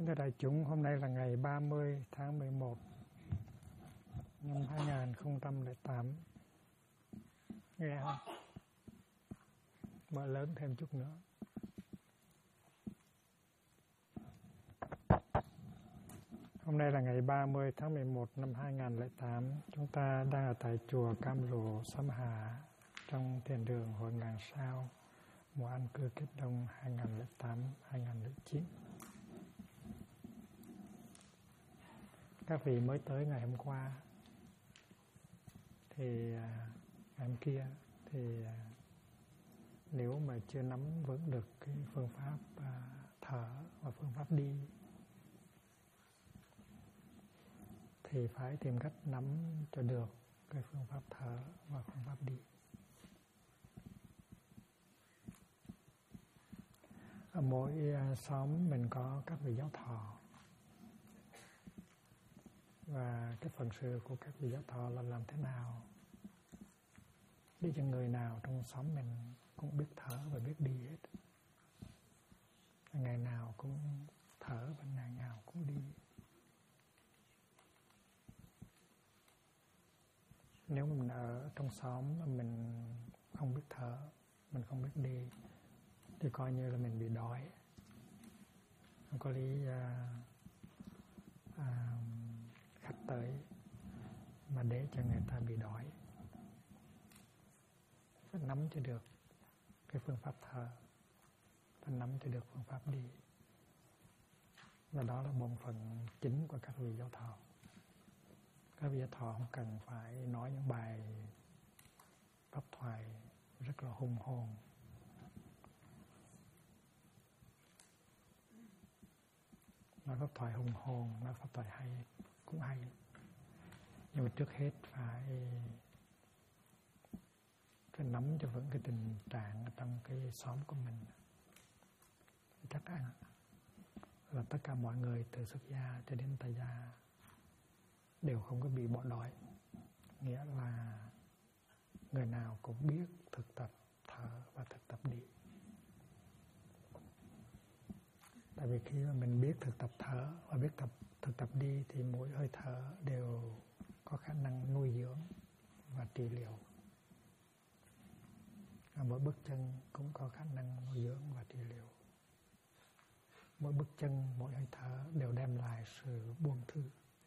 Kính thưa đại chúng, hôm nay là ngày 30 tháng 11 năm 2008. Nghe không? Mở lớn thêm chút nữa. Hôm nay là ngày 30 tháng 11 năm 2008. Chúng ta đang ở tại chùa Cam Lộ, Sâm Hà, trong thiền đường Hội Ngàn Sao, mùa an cư kết đông 2008-2009. Các vị mới tới ngày hôm qua thì ngày hôm kia thì nếu mà chưa nắm vững được cái phương pháp thở và phương pháp đi thì phải tìm cách nắm cho được cái phương pháp thở và phương pháp đi. Ở mỗi xóm mình có các vị giáo thọ, và cái phần sự của các vị giáo thọ là làm thế nào để cho người nào trong xóm mình cũng biết thở và biết đi hết. Ngày nào cũng thở và ngày nào cũng đi. Nếu mình ở trong xóm mà mình không biết thở, mình không biết đi thì coi như là mình bị đói. Không có lý khách tới mà để cho người ta bị đói. Phải nắm cho được cái phương pháp thở, phải nắm cho được phương pháp đi. Và đó là bổn phận chính của các vị giáo thọ. Các vị giáo thọ không cần phải nói những bài pháp thoại rất là hùng hồn. Nói pháp thoại hùng hồn, nói pháp thoại hay cũng hay. Nhưng mà trước hết phải nắm cho vững cái tình trạng trong cái xóm của mình. Chắc ăn là tất cả mọi người từ xuất gia cho đến tại gia đều không có bị bỏ đói. Nghĩa là người nào cũng biết thực tập thở và thực tập đi. Tại vì khi mà mình biết thực tập thở và biết thực tập đi thì mỗi hơi thở đều có khả năng nuôi dưỡng và trị liệu. Và mỗi bước chân cũng có khả năng nuôi dưỡng và trị liệu. Mỗi bước chân, mỗi hơi thở đều đem lại sự buông thư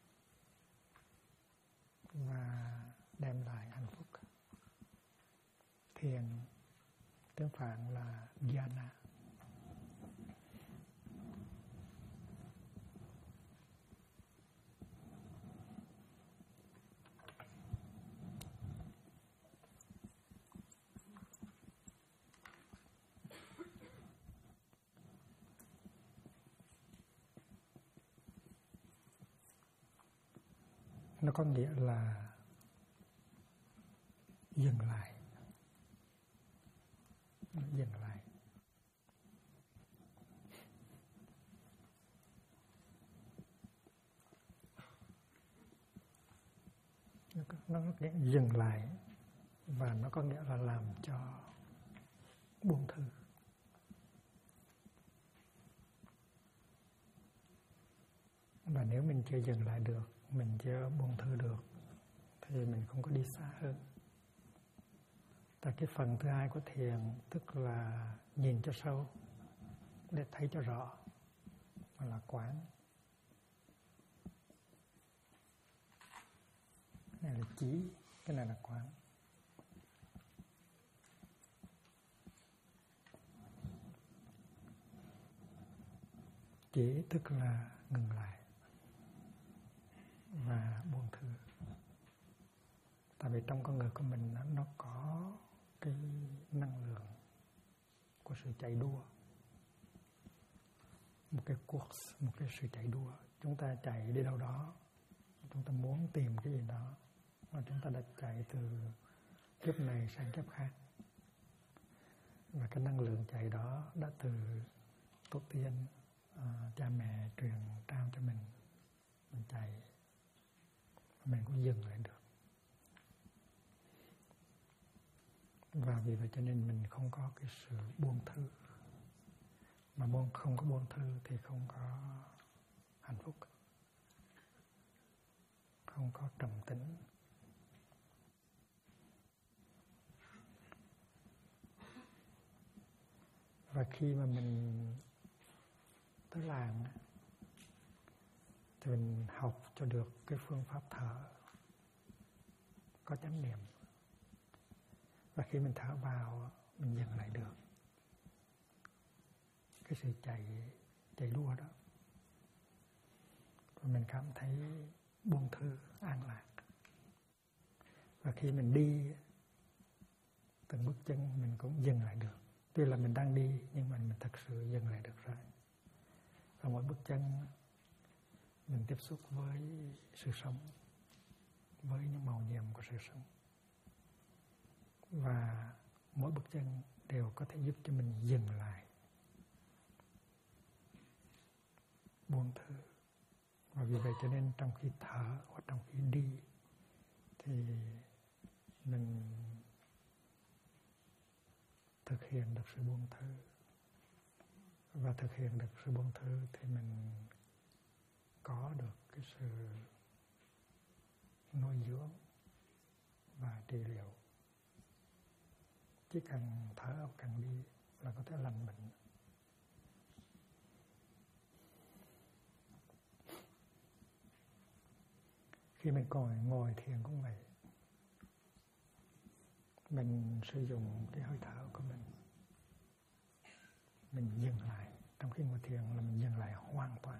và đem lại hạnh phúc. Thiền tiếng Phạn là dhyana. Nó có nghĩa là dừng lại. Dừng lại. Nó có nghĩa dừng lại và nó có nghĩa là làm cho buông thư. Và nếu mình chưa dừng lại được, mình chưa buông thư được thì mình không có đi xa hơn. Tại cái phần thứ hai của thiền tức là nhìn cho sâu để thấy cho rõ, mà là quán. Cái này là chỉ, cái này là quán. Chỉ tức là ngừng lại và buông thư. Tại vì trong con người của mình nó có cái năng lượng của sự chạy đua. Một cái course, một cái sự chạy đua. Chúng ta chạy đi đâu đó, chúng ta muốn tìm cái gì đó, và chúng ta đã chạy từ kiếp này sang kiếp khác. Và cái năng lượng chạy đó đã từ tổ tiên, cha mẹ truyền trao cho mình. Mình chạy, mình cũng dừng lại được. Và vì vậy cho nên mình không có cái sự buông thư. Mà không có buông thư thì không có hạnh phúc, không có trầm tĩnh. Và khi mà mình tới làng thì mình học cho được cái phương pháp thở có chánh niệm. Và khi mình thở vào, mình dừng lại được cái sự chạy đua đó. Và mình cảm thấy buông thư, an lạc. Và khi mình đi từng bước chân mình cũng dừng lại được. Tuy là mình đang đi nhưng mà mình thật sự dừng lại được rồi. Và mỗi bước chân mình tiếp xúc với sự sống, với những màu nhiệm của sự sống. Và mỗi bước chân đều có thể giúp cho mình dừng lại, buông thư. Và vì vậy cho nên trong khi thở hoặc trong khi đi thì mình thực hiện được sự buông thư. Và thực hiện được sự buông thư thì mình có được cái sự nuôi dưỡng và trị liệu. Chỉ cần thở càng đi là có thể lành bệnh. Khi mình còn ngồi thiền cũng vậy. Mình sử dụng cái hơi thở của mình. Mình dừng lại. Trong khi ngồi thiền là mình dừng lại hoàn toàn.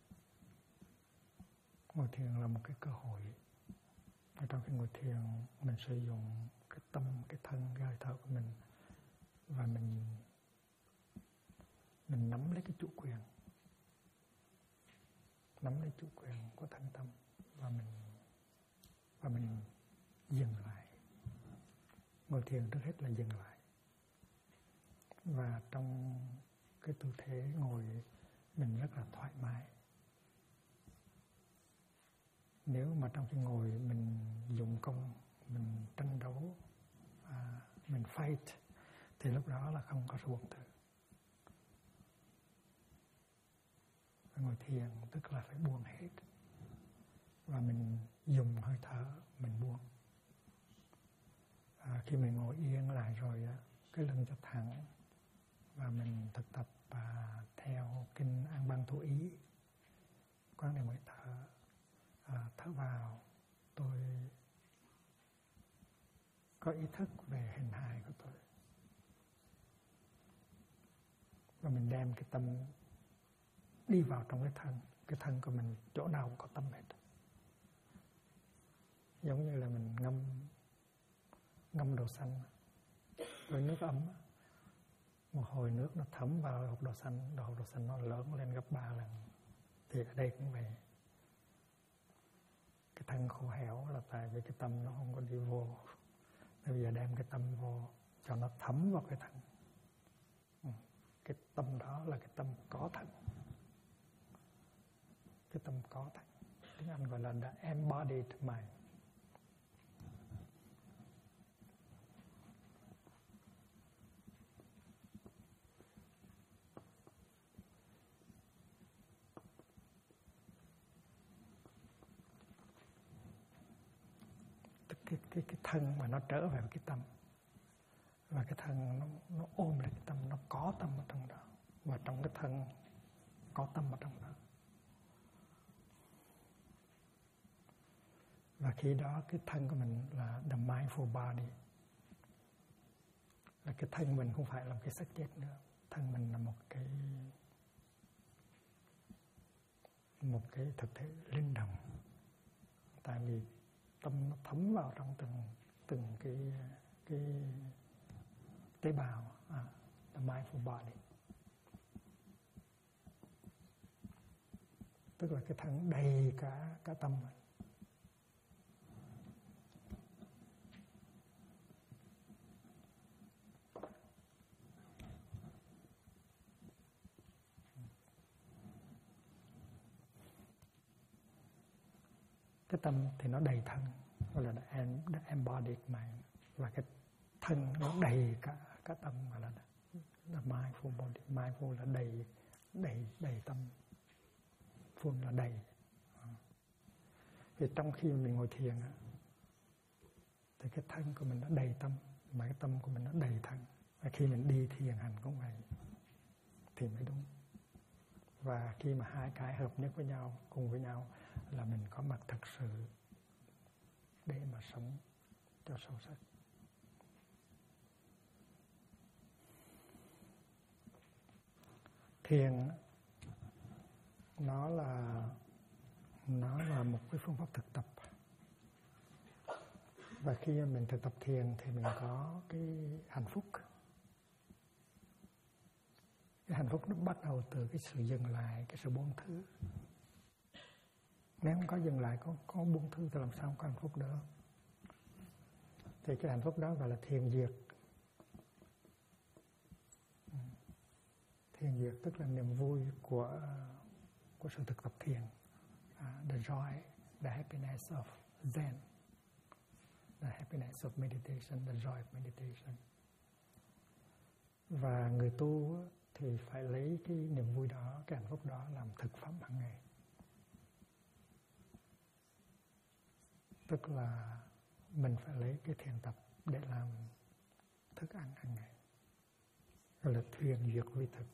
Ngồi thiền là một cái cơ hội. Và trong khi ngồi thiền mình sử dụng cái tâm, cái thân, cái hơi thở của mình. Và mình nắm lấy cái chủ quyền. Nắm lấy chủ quyền của thân tâm. Và mình dừng lại. Ngồi thiền trước hết là dừng lại. Và trong cái tư thế ngồi mình rất là thoải mái. Nếu mà trong khi ngồi mình dụng công, mình tranh đấu, mình fight, thì lúc đó là không có sự buông thư. Ngồi thiền tức là phải buông hết. Và mình dùng hơi thở, mình buông. Khi mình ngồi yên lại rồi, cái lưng cho thẳng. Và mình thực tập theo kinh An Bang Thủ Ý. Quán niệm hơi thở. Thở vào, tôi có ý thức về hình hài của tôi. Và mình đem cái tâm đi vào trong cái thân của mình, chỗ nào cũng có tâm hết. Giống như là mình ngâm đồ xanh với nước ấm. Một hồi nước nó thấm vào hộp đồ xanh nó lớn lên gấp 3 lần. Thì ở đây cũng vậy. Cái thân khô héo là tại vì cái tâm nó không có đi vô. Bây giờ đem cái tâm vô cho nó thấm vào cái thân. Cái tâm đó là cái tâm có thân. Cái tâm có thân. Tiếng Anh gọi là the embodied mind. Cái thân mà nó trở về cái tâm. Và cái thân nó ôm lại cái tâm, nó có tâm ở trong đó. Và trong cái thân có tâm ở trong đó. Và khi đó cái thân của mình là the mindful body. Là cái thân mình không phải là một cái xác chết nữa. Thân mình là một cái thực thể linh động. Tại vì tâm nó thấm vào trong từng cái tế bào, the mindful body. Tức là cái thân đầy cả tâm. Cái tâm thì nó đầy thân, gọi là the embodied mind. Và cái thân nó đầy cả tâm, gọi là the mindful body. Mindful là đầy tâm. full là đầy. Vì trong khi mình ngồi thiền thì cái thân của mình nó đầy tâm, mà cái tâm của mình nó đầy thân. Và khi mình đi thiền hành cũng vậy thì mới đúng. Và khi mà hai cái hợp nhất với nhau, cùng với nhau là mình có mặt thật sự để mà sống cho sâu sắc. Thiền nó là một cái phương pháp thực tập. Và khi mình thực tập thiền thì mình có cái hạnh phúc. Cái hạnh phúc nó bắt đầu từ cái sự dừng lại, cái sự buông thư. Nếu không có dừng lại, có buông thư thì làm sao không có hạnh phúc được. Thì cái hạnh phúc đó gọi là thiền diệt. Thiền diệt tức là niềm vui của sự thực tập thiền. The joy, the happiness of Zen. The happiness of meditation, the joy of meditation. Và người tu thì phải lấy cái niềm vui đó, cái hạnh phúc đó làm thực phẩm hàng ngày. Tức là mình phải lấy cái thiền tập để làm thức ăn hàng ngày. Gọi là thiền diệt vi thực.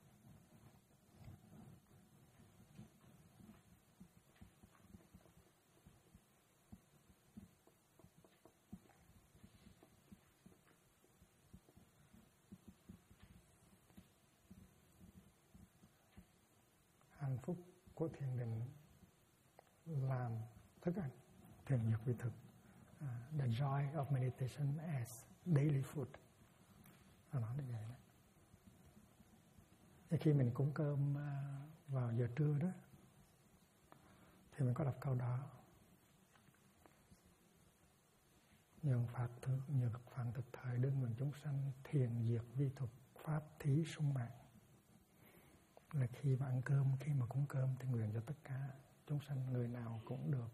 Hạnh phúc của thiền định làm thức ăn, thiền diệt vi thực. The joy of meditation as daily food. Nó nói như vậy đó. Thì khi mình cúng cơm vào giờ trưa đó thì mình có đọc câu đó: nhường phạn thực thời đương nguyện chúng sanh, thiền diệt vi thuật, pháp thí sung mạng. Là khi mà ăn cơm, khi mà cúng cơm thì nguyện cho tất cả chúng sanh, người nào cũng được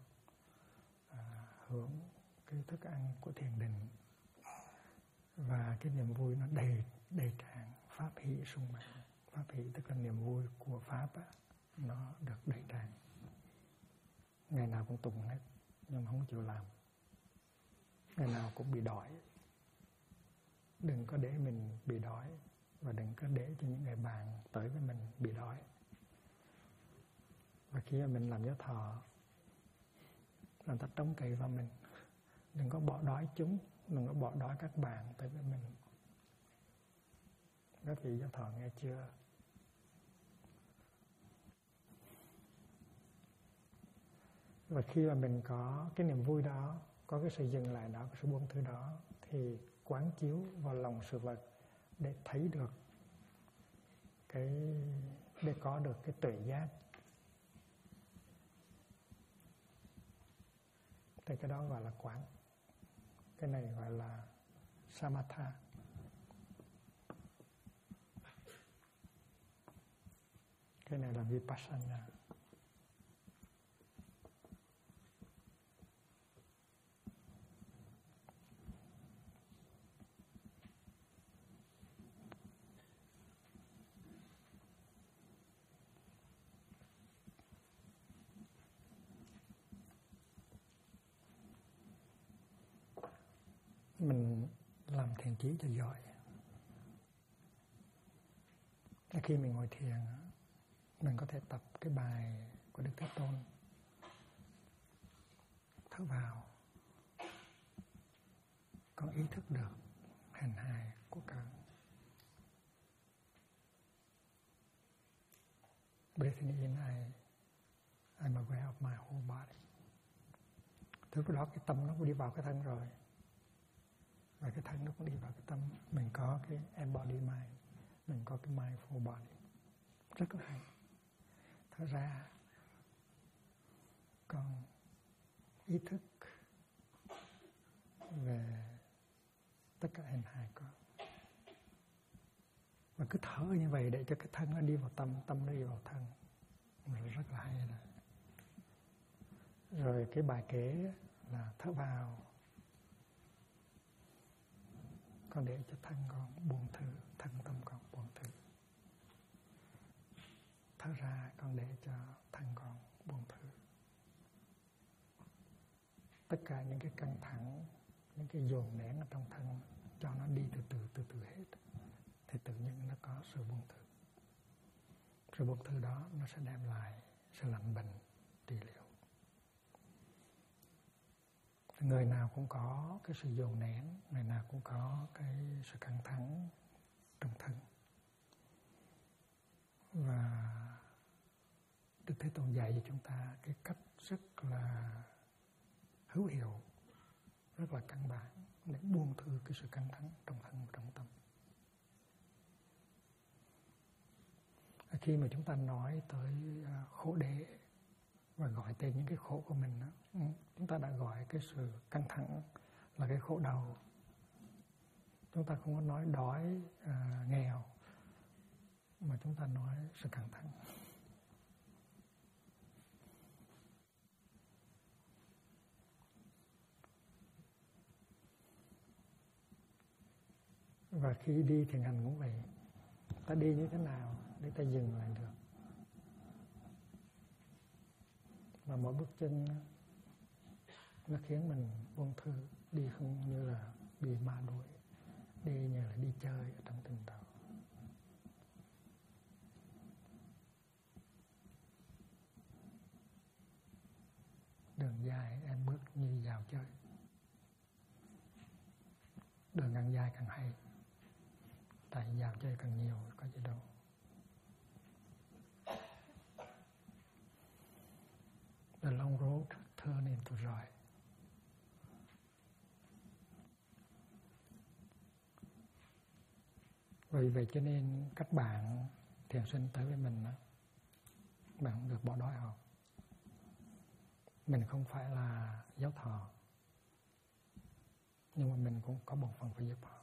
hưởng cái thức ăn của thiền định. Và cái niềm vui nó đầy tràn, pháp hỷ sung mạng. Pháp hỷ tức là niềm vui của pháp nó được đầy tràn. Ngày nào cũng tụng hết, nhưng mà không chịu làm. Ngày nào cũng bị đói. Đừng có để mình bị đói, và đừng có để cho những người bạn tới với mình bị đói. Và khi mà mình làm giáo thọ, làm ta trông cậy vào mình. Đừng có bỏ đói chúng, đừng có bỏ đói các bạn tới với mình. Các vị giáo thọ nghe chưa? Và khi mà mình có cái niềm vui đó, có cái sự dừng lại đó, cái sự buông thư đó, thì quán chiếu vào lòng sự vật để thấy được để có được cái tuệ giác. Thì cái đó gọi là quán. Cái này gọi là samatha. Cái này là vipassana. Mình làm thiền chí cho giỏi. Khi mình ngồi thiền, mình có thể tập cái bài của Đức Thế Tôn: thở vào, con ý thức được hình hài của con. Breathing in, I'm aware of my whole body. Từ đó cái tâm nó cũng đi vào cái thân rồi. Và cái thân nó cũng đi vào cái tâm. Mình có cái embody mind, mình có cái mindful body. Rất là hay. Thật ra con ý thức về tất cả hình hài con. Và cứ thở như vậy để cho cái thân nó đi vào tâm, tâm nó đi vào thân. Mình rất là hay rồi. Rồi cái bài kế là thở vào, con để cho thân con buông thư, thân tâm con buông thư. thở ra con để cho thân con buông thư. Tất cả những cái căng thẳng, những cái dồn nén ở trong thân cho nó đi từ từ hết, thì tự nhiên nó có sự buông thư. Sự buông thư đó nó sẽ đem lại sự lành bệnh, trị liệu. Người nào cũng có cái sự dồn nén, người nào cũng có cái sự căng thẳng trong thân. Và Đức Thế Tôn dạy cho chúng ta cái cách rất là hữu hiệu, rất là căn bản để buông thư cái sự căng thẳng trong thân và trong tâm. Khi mà chúng ta nói tới khổ đế và gọi tên những cái khổ của mình đó, chúng ta đã gọi cái sự căng thẳng là cái khổ đau. Chúng ta không có nói đói, nghèo, mà chúng ta nói sự căng thẳng. Và khi đi thiền hành cũng vậy. Ta đi như thế nào để ta dừng lại được. Và mỗi bước chân nó khiến mình buông thư, đi không như là bị ma đuổi, đi như là đi chơi ở trong tình đầu. Đường dài em bước như vào chơi. Đường càng dài càng hay. Tại vào chơi càng nhiều có gì đâu. The long road turn into joy. Vì vậy cho nên các bạn thiền sinh tới với mình đó, bạn không được bỏ đói không? Mình không phải là giáo thọ, nhưng mà mình cũng có bổn phận phải giúp họ.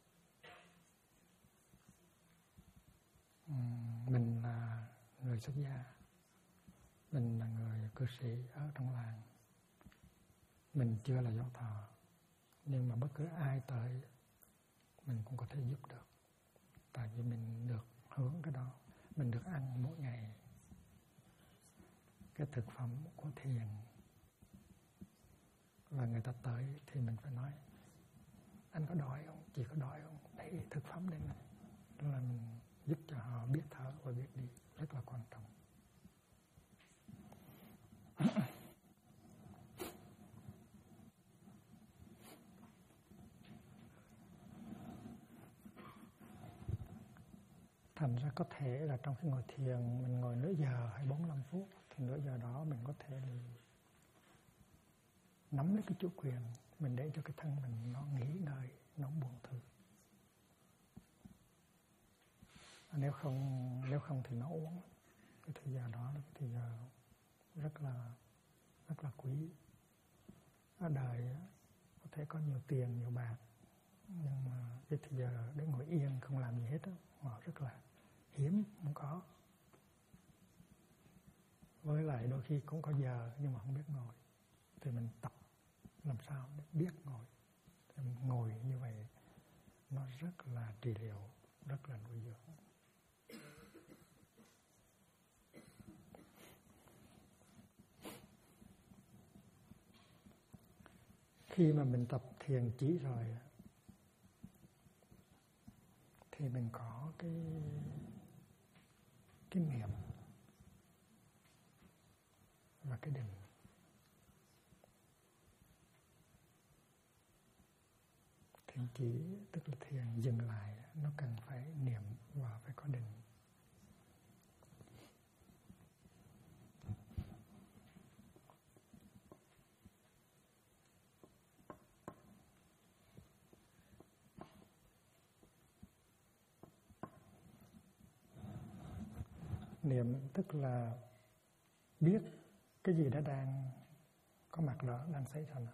Mình là người xuất gia, mình là người cư sĩ ở trong làng, mình chưa là giáo thọ, nhưng mà bất cứ ai tới mình cũng có thể giúp được, tại vì mình được hướng cái đó, mình được ăn mỗi ngày cái thực phẩm của thiền. Và người ta tới thì mình phải nói: anh có đói không, chị có đói không, đấy thực phẩm đây này. Đó là mình giúp cho họ biết thở và biết đi, rất là quan trọng. Thành ra có thể là trong khi ngồi thiền mình ngồi nửa giờ hay 45 phút, thì nửa giờ đó mình có thể nắm lấy cái chủ quyền, mình để cho cái thân mình nó nghỉ ngơi, nó buông thư. Nếu không thì nó uống. Cái thời giờ đó là cái thời giờ rất là quý. Ở đời có thể có nhiều tiền, nhiều bạc, nhưng mà cái thời giờ để ngồi yên không làm gì hết đó, họ rất là hiếm, không có. Với lại đôi khi cũng có giờ nhưng mà không biết ngồi, thì mình tập làm sao để biết ngồi. Thì mình ngồi như vậy nó rất là trị liệu, rất là nuôi dưỡng. Khi mà mình tập thiền chỉ rồi thì mình có cái niệm và cái định. Thiền chỉ tức là thiền dừng lại, nó cần phải niệm và phải có định. Niệm tức là biết cái gì đã đang có mặt đó, đang xảy ra.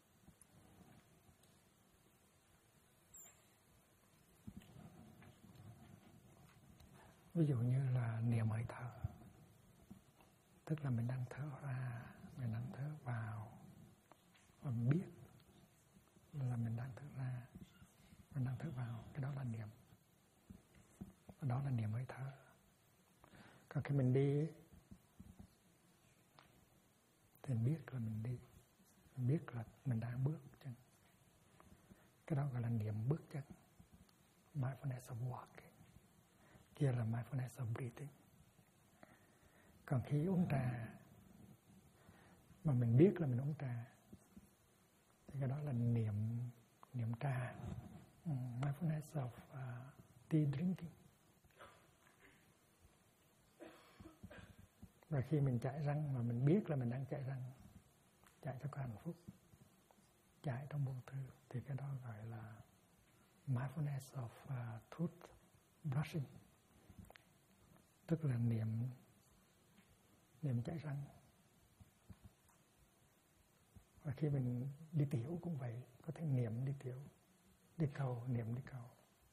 Ví dụ như là niệm hơi thở, tức là mình đang thở ra, mình đang thở vào, và mình biết là mình đang thở ra, mình đang thở vào, cái đó là niệm. Đó là niệm hơi thở. Còn khi mình đi thì mình biết là mình đi, mình biết là mình đang bước chân. Cái đó gọi là niệm bước chân, mindfulness of walking. Kia là mindfulness of breathing. Còn khi uống trà mà mình biết là mình uống trà thì cái đó là niệm trà, mindfulness of tea drinking. Và khi mình chải răng mà mình biết là mình đang chải răng, chải cho có hạnh phúc, chải trong buông thư, thì cái đó gọi là mindfulness of tooth brushing, tức là niệm chải răng. Và khi mình đi tiểu cũng vậy, có thể niệm đi tiểu, đi cầu, niệm đi cầu.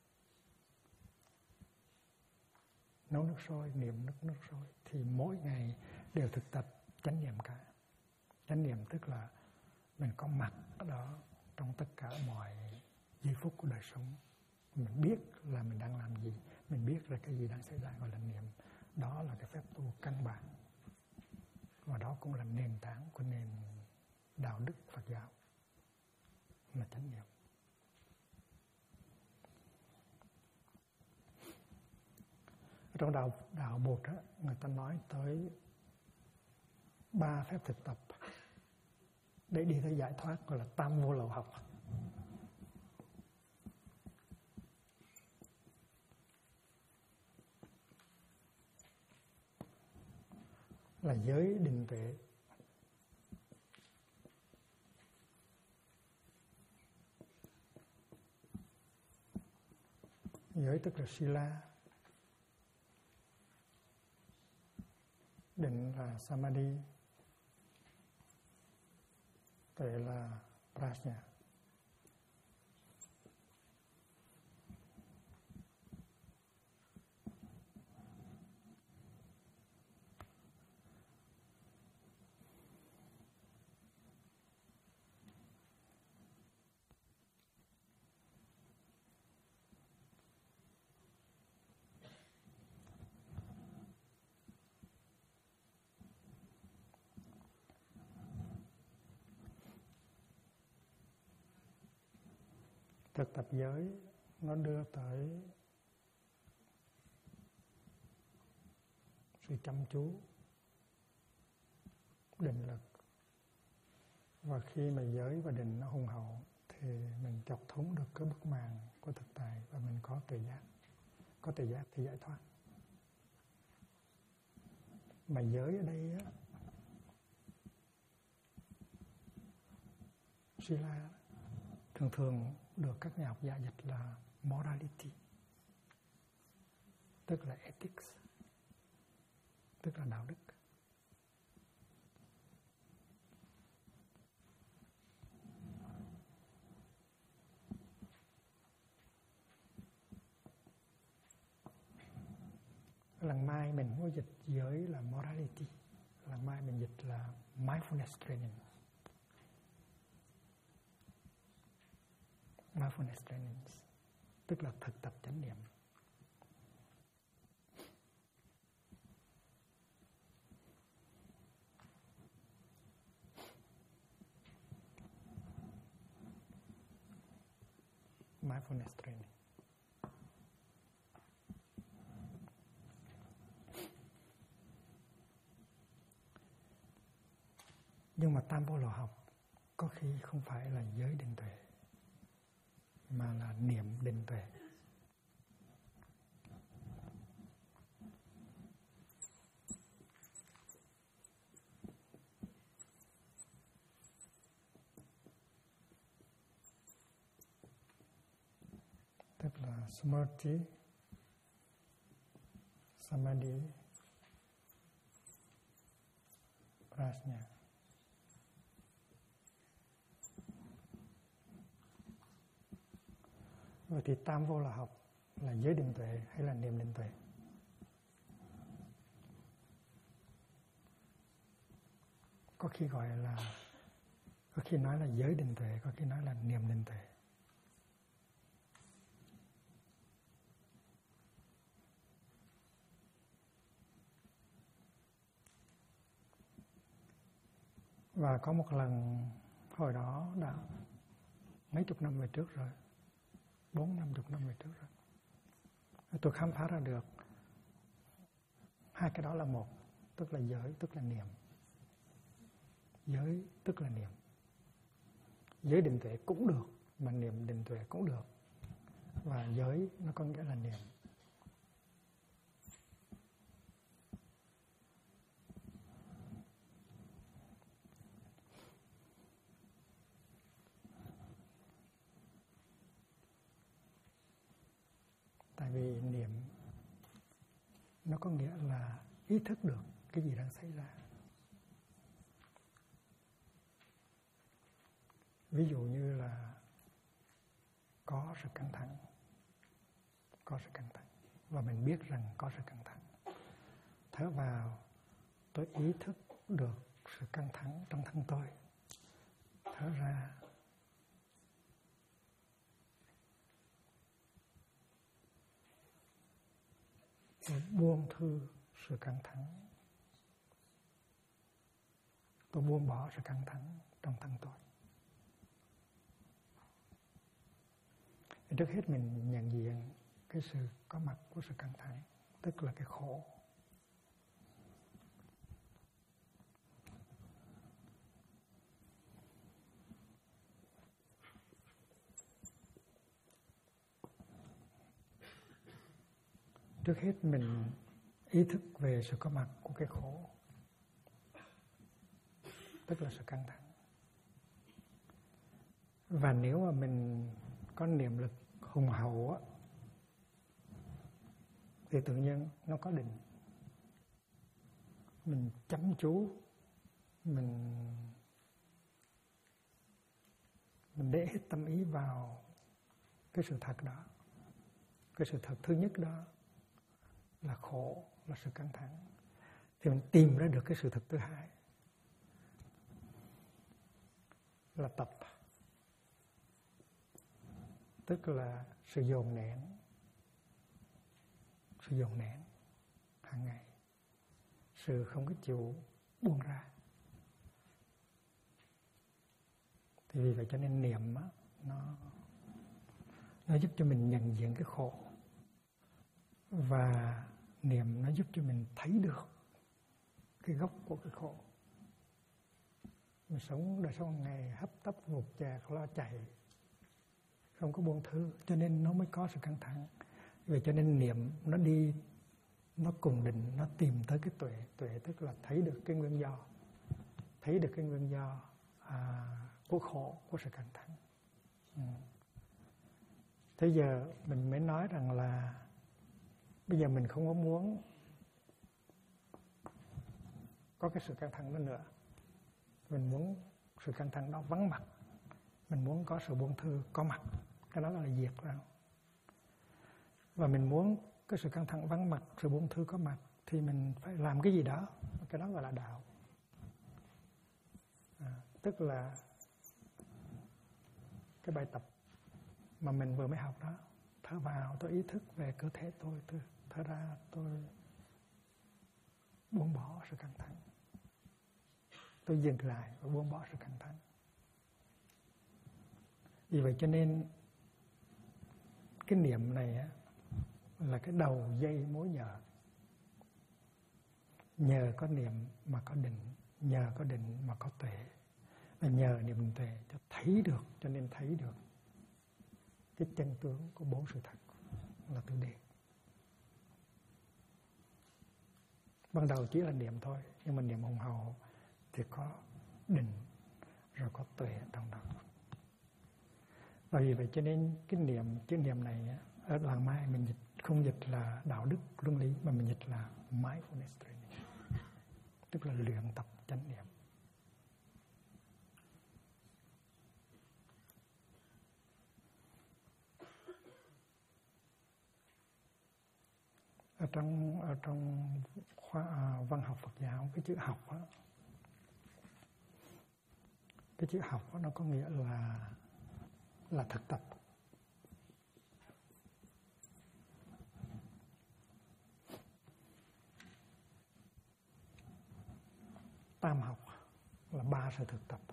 Nấu nước sôi, niệm nước sôi. Thì mỗi ngày đều thực tập chánh niệm cả. Chánh niệm tức là mình có mặt ở đó trong tất cả mọi giây phút của đời sống. Mình biết là mình đang làm gì, mình biết là cái gì đang xảy ra, gọi là niệm. Đó là cái phép tu căn bản. Và đó cũng là nền tảng của nền đạo đức Phật giáo, là chánh niệm. Trong đạo Bụt á, người ta nói tới 3 phép thực tập để đi tới giải thoát, gọi là tam vô lậu học. Là giới, định, tuệ. Giới tức là sila, định là samadhi, tuệ là prajna. Thực tập giới nó đưa tới sự chăm chú, định lực. Và khi mà giới và định nó hùng hậu thì mình chọc thủng được cái bức màn của thực tại và mình có tuệ giác. Có tuệ giác thì giải thoát. Mà giới ở đây á, sila thường được các nhà học giả dịch là morality, tức là ethics, tức là đạo đức. Lần mai mình có dịch giới là morality, lần mai mình dịch là mindfulness training. Mindfulness training tức là thực tập chánh niệm. Mindfulness training. Nhưng mà tam vô lậu học có khi không phải là giới định tuệ, mà là niệm định tuệ. Tức là Smriti, Samadhi, Prajna. Vậy thì tam vô lậu học là giới định tuệ hay là niệm định tuệ? Có khi gọi là, có khi nói là giới định tuệ, có khi nói là niệm định tuệ. Và có một lần hồi đó đã mấy chục năm về trước rồi, 40-50 năm về trước rồi, tôi khám phá ra được hai cái đó là một, tức là giới, tức là niệm. Giới tức là niệm. Giới định tuệ cũng được, mà niệm định tuệ cũng được. Và giới nó có nghĩa là niệm. Tại vì niệm nó có nghĩa là ý thức được cái gì đang xảy ra. Ví dụ như là có sự căng thẳng, và mình biết rằng có sự căng thẳng. Thở vào, tôi ý thức được sự căng thẳng trong thân tôi. Thở ra, tôi buông thư sự căng thẳng. Tôi buông bỏ sự căng thẳng trong thân tôi. Trước hết mình nhận diện cái sự có mặt của sự căng thẳng, tức là cái khổ. Trước hết mình ý thức về sự có mặt của cái khổ, tức là sự căng thẳng. Và nếu mà mình có niệm lực hùng hậu á, thì tự nhiên nó có định. Mình chăm chú, mình để hết tâm ý vào cái sự thật đó. Cái sự thật thứ nhất đó là khổ, là sự căng thẳng. Thì mình tìm ra được cái sự thật thứ hai là tập, tức là sự dồn nén hàng ngày, sự không có chịu buông ra. Thì vì vậy cho nên niệm á, nó giúp cho mình nhận diện cái khổ, và niệm nó giúp cho mình thấy được cái gốc của cái khổ. Mình sống đời sống ngày hấp tấp vụt chạc lo chạy, không có buông thư, cho nên nó mới có sự căng thẳng. Vậy cho nên niệm nó đi, nó cùng định, nó tìm tới cái tuệ. Tuệ tức là thấy được cái nguyên do, thấy được cái nguyên do của khổ, của sự căng thẳng. Thế giờ mình mới nói rằng là bây giờ mình không có muốn có cái sự căng thẳng đó nữa. Mình muốn sự căng thẳng đó vắng mặt. Mình muốn có sự buông thư có mặt. Cái đó là diệt ra. Và mình muốn cái sự căng thẳng vắng mặt, sự buông thư có mặt, thì mình phải làm cái gì đó. Cái đó gọi là đạo. Tức là cái bài tập mà mình vừa mới học đó. Thở vào tôi ý thức về cơ thể tôi, thở ra tôi buông bỏ sự căng thẳng. Tôi dừng lại và buông bỏ sự căng thẳng. Vì vậy cho nên cái niệm này á, là cái đầu dây mối nhờ. Nhờ có niệm mà có định, nhờ có định mà có tuệ, và nhờ niệm tuệ cho thấy được, cho nên thấy được cái chân tướng của bốn sự thật là tứ địa. Ban đầu chỉ là niệm thôi, nhưng mà niệm hùng hậu thì có định rồi có tuệ trong đó. Và vì vậy cho nên cái niệm này ở làng Mai mình không dịch là đạo đức luân lý, mà mình dịch là mindfulness training, tức là luyện tập chánh niệm. Ở trong khoa văn học Phật giáo, cái chữ học đó, cái chữ học đó, nó có nghĩa là thực tập. Tam học là 3 sự thực tập.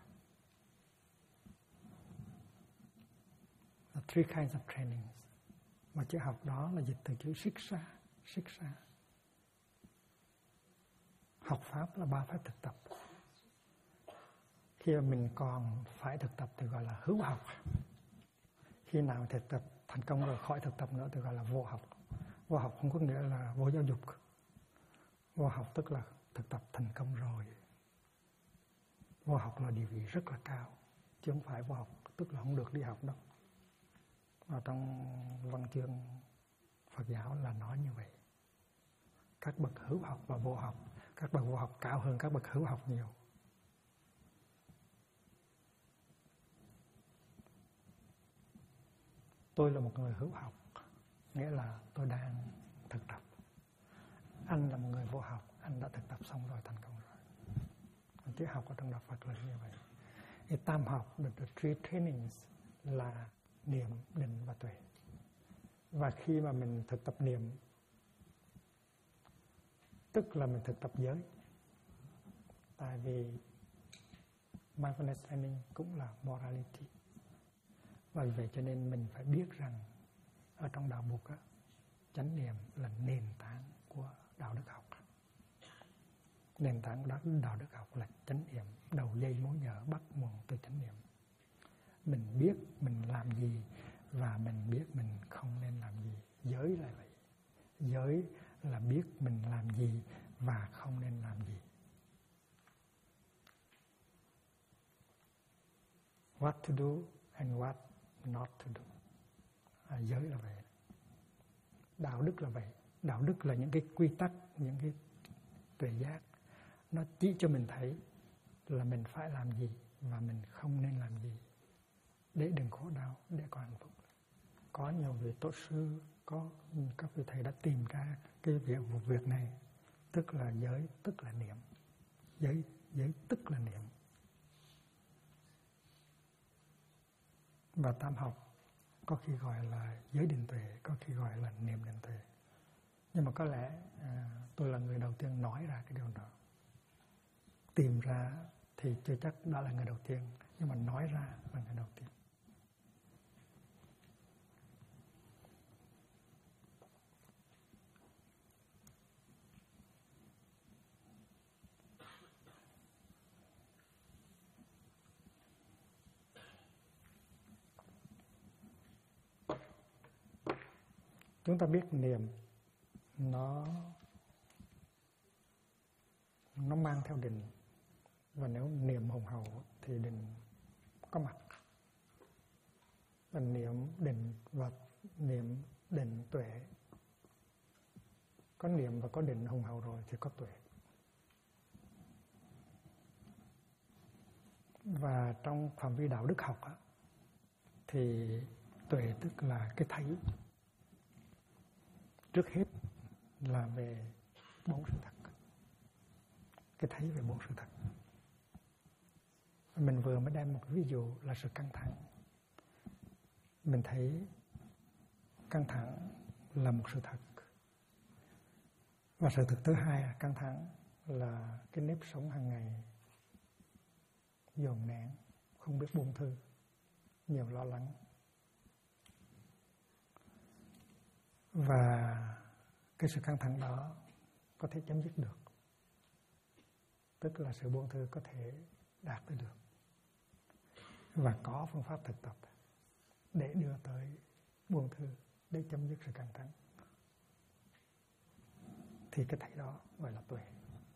Three kinds of trainings. Mà chữ học đó là dịch từ chữ Siksha. Học Pháp là 3 phép thực tập. Khi mà mình còn phải thực tập thì gọi là hữu học. Khi nào thực tập thành công rồi khỏi thực tập nữa thì gọi là vô học. Vô học không có nghĩa là vô giáo dục. Vô học tức là thực tập thành công rồi. Vô học là địa vị rất là cao, chứ không phải vô học tức là không được đi học đâu. Ở trong văn chương Phật giáo là nói như vậy. Các bậc hữu học và vô học. Các bậc vô học cao hơn các bậc hữu học nhiều. Tôi là một người hữu học, nghĩa là tôi đang thực tập. Anh là một người vô học, anh đã thực tập xong rồi, thành công rồi. Chữ học ở trong đạo Phật là như vậy. Thì tam học, the three trainings là niệm, định và tuệ. Và khi mà mình thực tập niệm, tức là mình thực tập giới. Tại vì mindfulness training cũng là morality. Và vì vậy cho nên mình phải biết rằng ở trong đạo Bụt á, chánh niệm là nền tảng của đạo đức học. Nền tảng của đạo đức học là chánh niệm, đầu dây mối nhợ bắt nguồn từ chánh niệm. Mình biết mình làm gì và mình biết mình không nên làm gì. Giới là vậy. Giới là biết mình làm gì và không nên làm gì. What to do and what not to do. Giới là vậy. Đạo đức là vậy. Đạo đức là những cái quy tắc, những cái tuệ giác. Nó chỉ cho mình thấy là mình phải làm gì và mình không nên làm gì để đừng khổ đau, để có hạnh phúc. Có nhiều vị tổ sư, có các vị thầy đã tìm ra cái việc này, tức là giới, tức là niệm. Giới tức là niệm. Và tam học có khi gọi là giới định tuệ, có khi gọi là niệm định tuệ. Nhưng mà có lẽ tôi là người đầu tiên nói ra cái điều đó. Tìm ra thì chưa chắc đã là người đầu tiên, nhưng mà nói ra là người đầu tiên. Chúng ta biết niệm nó mang theo định, và nếu niệm hùng hậu thì định có mặt. Và niệm định tuệ, có niệm và có định hùng hậu rồi thì có tuệ. Và trong phạm vi đạo đức học á, thì tuệ tức là cái thấy. Trước hết là về 4 sự thật. Cái thấy về 4 sự thật. Mình vừa mới đem một ví dụ là sự căng thẳng. Mình thấy căng thẳng là một sự thật. Và sự thật thứ hai là căng thẳng là cái nếp sống hàng ngày dồn nén, không biết buông thư, nhiều lo lắng. Và cái sự căng thẳng đó có thể chấm dứt được. Tức là sự buông thư có thể đạt tới được. Và có phương pháp thực tập để đưa tới buông thư, để chấm dứt sự căng thẳng. Thì cái thấy đó gọi là tuệ.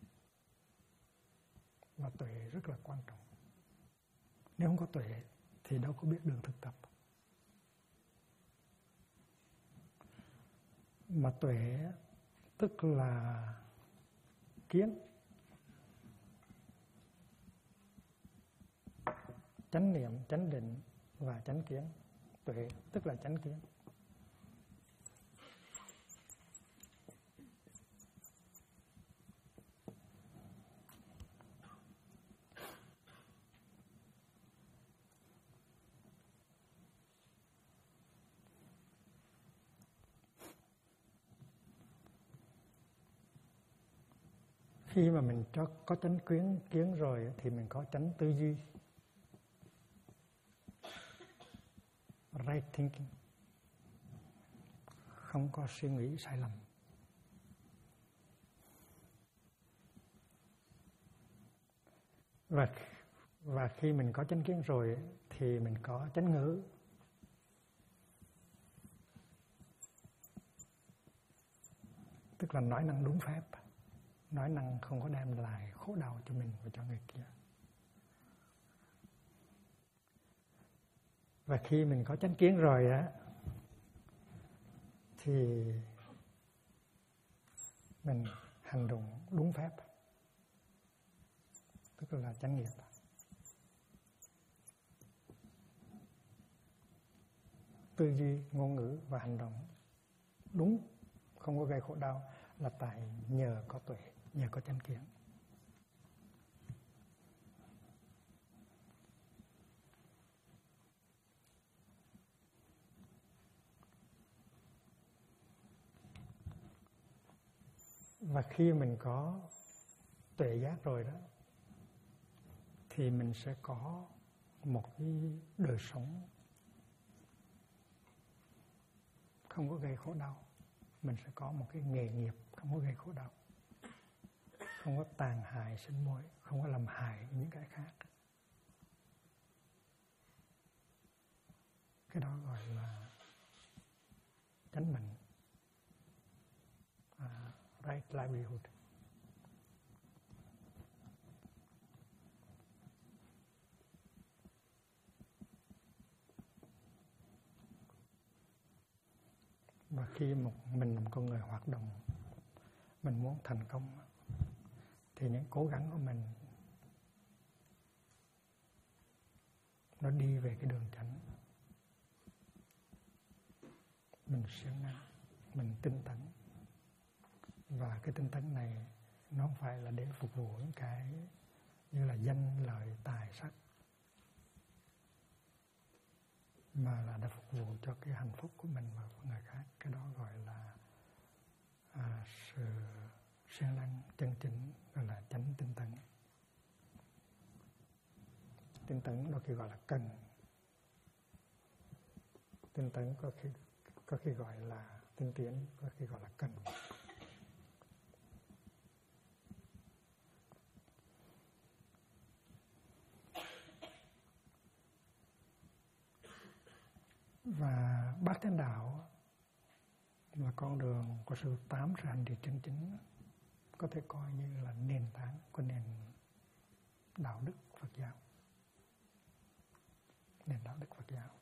Và tuệ rất là quan trọng. Nếu không có tuệ thì đâu có biết đường thực tập. Mà tuệ tức là kiến. Chánh niệm, chánh định và chánh kiến. Tuệ tức là chánh kiến. Khi mà mình có chánh kiến rồi thì mình có chánh tư duy, right thinking, không có suy nghĩ sai lầm. Và khi mình có chánh kiến rồi thì mình có chánh ngữ. Tức là nói năng đúng phép, nói năng không có đem lại khổ đau cho mình và cho người kia. Và khi mình có chánh kiến rồi á thì mình hành động đúng phép, tức là chánh nghiệp. Tư duy, ngôn ngữ và hành động đúng, không có gây khổ đau là tại nhờ có tuệ, nhờ có chánh kiến. Và khi mình có tuệ giác rồi đó thì mình sẽ có một cái đời sống không có gây khổ đau. Mình sẽ có một cái nghề nghiệp không có gây khổ đau, không có tàn hại sinh mối, không có làm hại những cái khác. Cái đó gọi là chánh mệnh, right livelihood. Và khi mình là một con người hoạt động, mình muốn thành công thì những cố gắng của mình nó đi về cái đường chánh. Mình siêng năng, mình tinh tấn. Và cái tinh tấn này nó không phải là để phục vụ những cái như là danh lợi tài sắc, mà là để phục vụ cho cái hạnh phúc của mình và của người khác. Cái đó gọi là sự siêng năng chân chính, gọi là chánh tinh tấn. Tinh tấn đôi khi gọi là cần, tinh tấn có khi gọi là tinh tiến, có khi gọi là cần. Và bát chánh đạo là con đường của sự tám sự hành trì chân chính, có thể coi như là nền tảng của nền đạo đức Phật giáo. Nền đạo đức Phật giáo.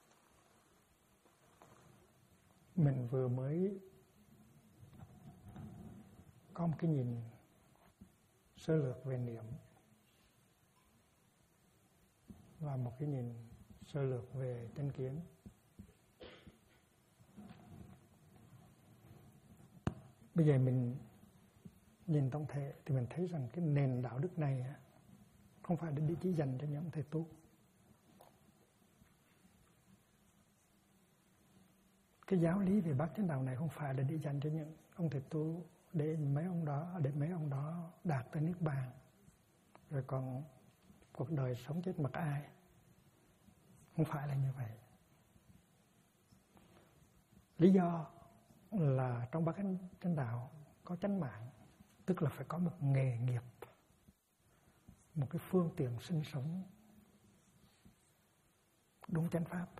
Mình vừa mới có một cái nhìn sơ lược về niệm và một cái nhìn sơ lược về chánh kiến. Bây giờ mình nhìn tổng thể thì mình thấy rằng cái nền đạo đức này không phải để chỉ dành cho những thầy tu. Cái giáo lý về bát chánh đạo này không phải là để dành cho những ông thầy tu, để mấy ông đó đạt tới niết bàn, rồi còn cuộc đời sống chết mặc ai. Không phải là như vậy. Lý do là trong bát chánh đạo có chánh mạng, tức là phải có một nghề nghiệp, một cái phương tiện sinh sống đúng chánh pháp.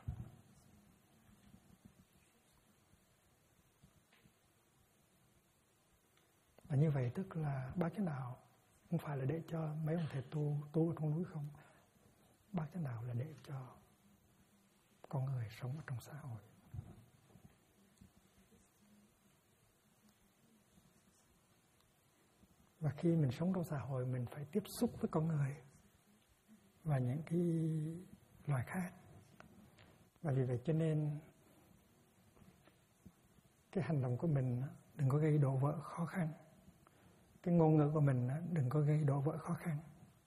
Và như vậy tức là bát chánh đạo không phải là để cho mấy ông thầy tu ở trong núi không. Bát chánh đạo là để cho con người sống ở trong xã hội. Và khi mình sống trong xã hội, mình phải tiếp xúc với con người và những cái loài khác. Và vì vậy cho nên cái hành động của mình đừng có gây đổ vỡ khó khăn. Cái ngôn ngữ của mình đừng có gây đổ vỡ khó khăn.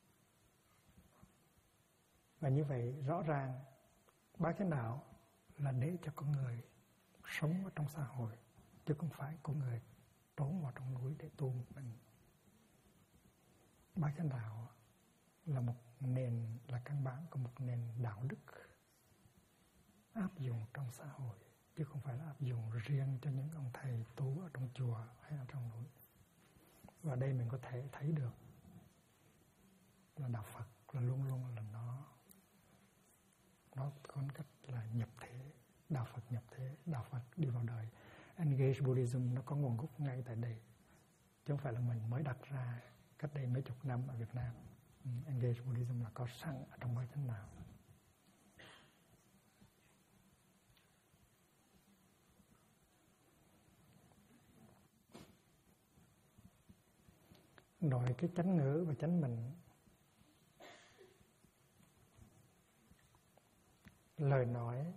Và như vậy rõ ràng bát chánh đạo là để cho con người sống ở trong xã hội, chứ không phải con người trốn vào trong núi để tu một mình. Bát chánh đạo là một nền, là căn bản của một nền đạo đức áp dụng trong xã hội, chứ không phải là áp dụng riêng cho những ông thầy tú ở trong chùa hay ở trong núi. Và đây mình có thể thấy được là đạo Phật là luôn luôn là nó có cách là nhập thế. Đạo Phật nhập thế, đạo Phật đi vào đời. Engage Buddhism nó có nguồn gốc ngay tại đây, chứ không phải là mình mới đặt ra cách đây mấy chục năm ở Việt Nam. Engage Buddhism là có sẵn ở trong Bát chánh đạo. Rồi cái chánh ngữ và chánh mệnh, lời nói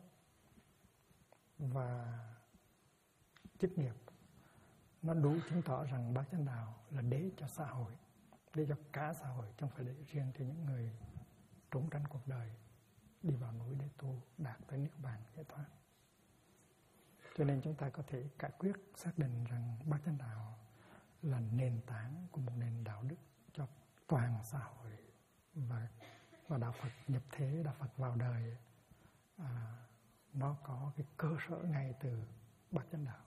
và chức nghiệp, nó đủ chứng tỏ rằng Bát chánh đạo là để cho xã hội, để cho cả xã hội, chứ không phải để riêng cho những người trốn tránh cuộc đời, đi vào núi để tu, đạt tới niết bàn giải thoát. Cho nên chúng ta có thể cả quyết xác định rằng Bát chánh đạo là nền tảng của một nền đạo đức cho toàn xã hội, và đạo Phật nhập thế, đạo Phật vào đời, nó có cái cơ sở ngay từ Bát chánh đạo.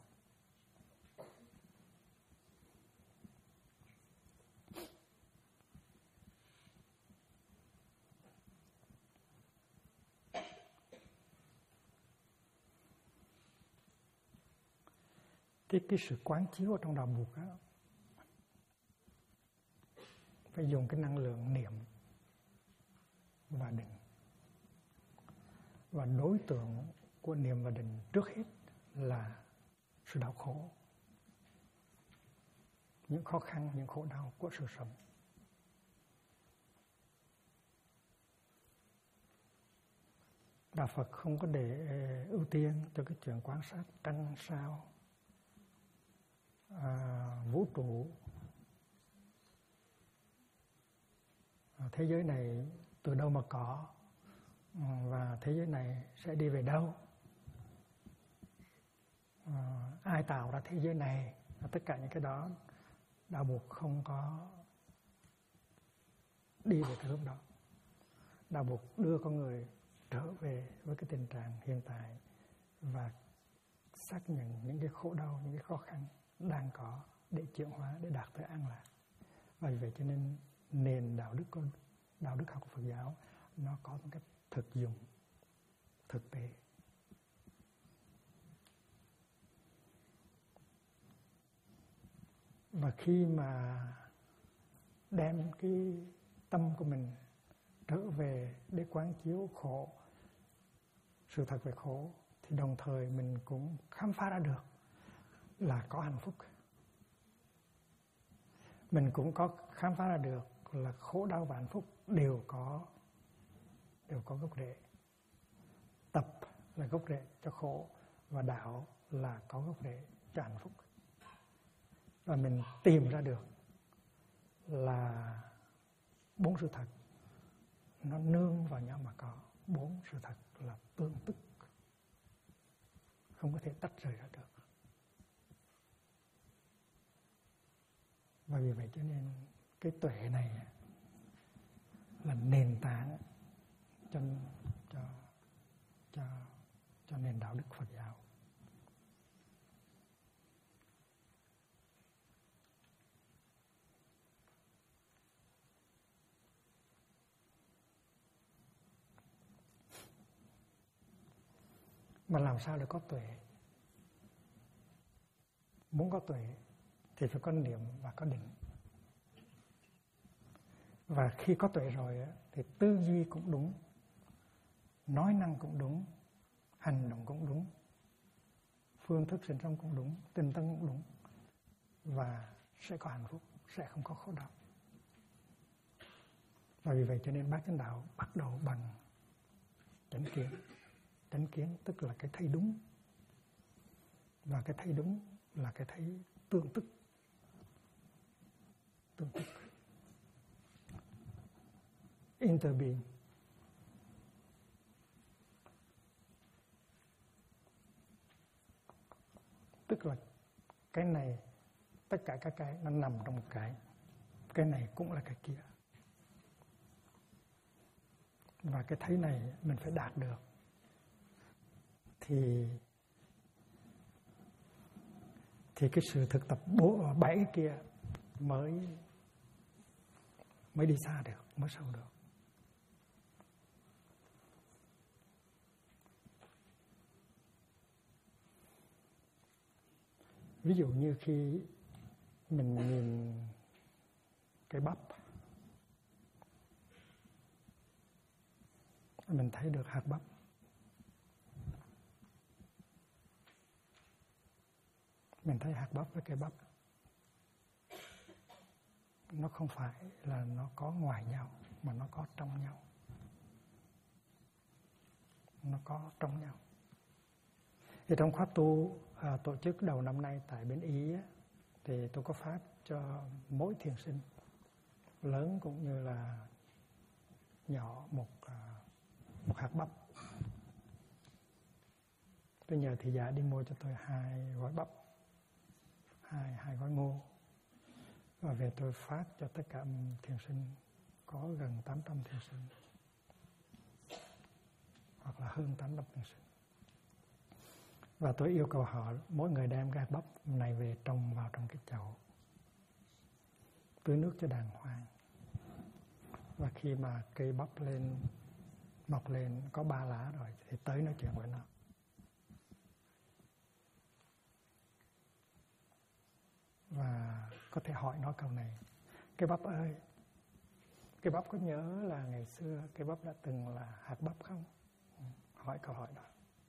Cái sự quán chiếu ở trong đạo Phật á, phải dùng cái năng lượng niệm và định. Và đối tượng của niệm và định trước hết là sự đau khổ, những khó khăn, những khổ đau của sự sống. Đạo Phật không có để ưu tiên cho cái chuyện quan sát trăng sao, vũ trụ, thế giới này từ đâu mà có, và thế giới này sẽ đi về đâu, ai tạo ra thế giới này. Tất cả những cái đó đạo Phật không có đi về cái hướng đó. Đạo Phật đưa con người trở về với cái tình trạng hiện tại và xác nhận những cái khổ đau, những cái khó khăn đang có để chuyển hóa, để đạt tới an lạc. Và vì vậy cho nên nền đạo đức học của Phật giáo nó có một cách thực dụng, thực tế. Và khi mà đem cái tâm của mình trở về để quán chiếu khổ, sự thật về khổ, thì đồng thời mình cũng khám phá ra được là có hạnh phúc. Mình cũng có khám phá ra được là khổ đau và hạnh phúc đều có gốc rễ. Tập là gốc rễ cho khổ, và đạo là có gốc rễ cho hạnh phúc. Và mình tìm ra được là bốn sự thật nó nương vào nhau mà có. Bốn sự thật là tương tức, không có thể tách rời ra được. Và vì vậy cho nên cái tuệ này là nền tảng cho nền đạo đức Phật giáo. Mà làm sao để có tuệ? Muốn có tuệ thì phải có niệm và có định. Và khi có tuệ rồi thì tư duy cũng đúng, nói năng cũng đúng, hành động cũng đúng, phương thức sinh sống cũng đúng, tinh tấn cũng đúng, và sẽ có hạnh phúc, sẽ không có khổ đau. Và vì vậy cho nên Bát chánh đạo bắt đầu bằng chánh kiến. Chánh kiến tức là cái thấy đúng, và cái thấy đúng là cái thấy tương tức. Interbeing. Tức là cái này, tất cả các cái nó nằm trong một cái cái này cũng là cái kia. Và cái thấy này mình phải đạt được thì cái sự thực tập 7 cái kia mới đi xa được, mới sâu được. Ví dụ như khi mình nhìn cái bắp, mình thấy được hạt bắp. Mình thấy hạt bắp với cây bắp, nó không phải là nó có ngoài nhau, mà nó có trong nhau. Nó có trong nhau. Thì trong khóa tu tổ chức đầu năm nay tại bên Ý á, thì tôi có phát cho mỗi thiền sinh lớn cũng như là nhỏ một hạt bắp. Tôi nhờ thị giả đi mua cho tôi 2 gói bắp, hai gói ngô, và về tôi phát cho tất cả thiền sinh, có gần 800 thiền sinh hoặc là hơn 800 thiền sinh. Và tôi yêu cầu họ mỗi người đem cái hạt bắp này về trồng vào trong cái chậu, tưới nước cho đàng hoàng. Và khi mà cây bắp mọc lên có 3 lá rồi thì tới nói chuyện với nó. Và có thể hỏi nó câu này: cây bắp ơi, cây bắp có nhớ là ngày xưa cây bắp đã từng là hạt bắp không? Hỏi câu hỏi đó.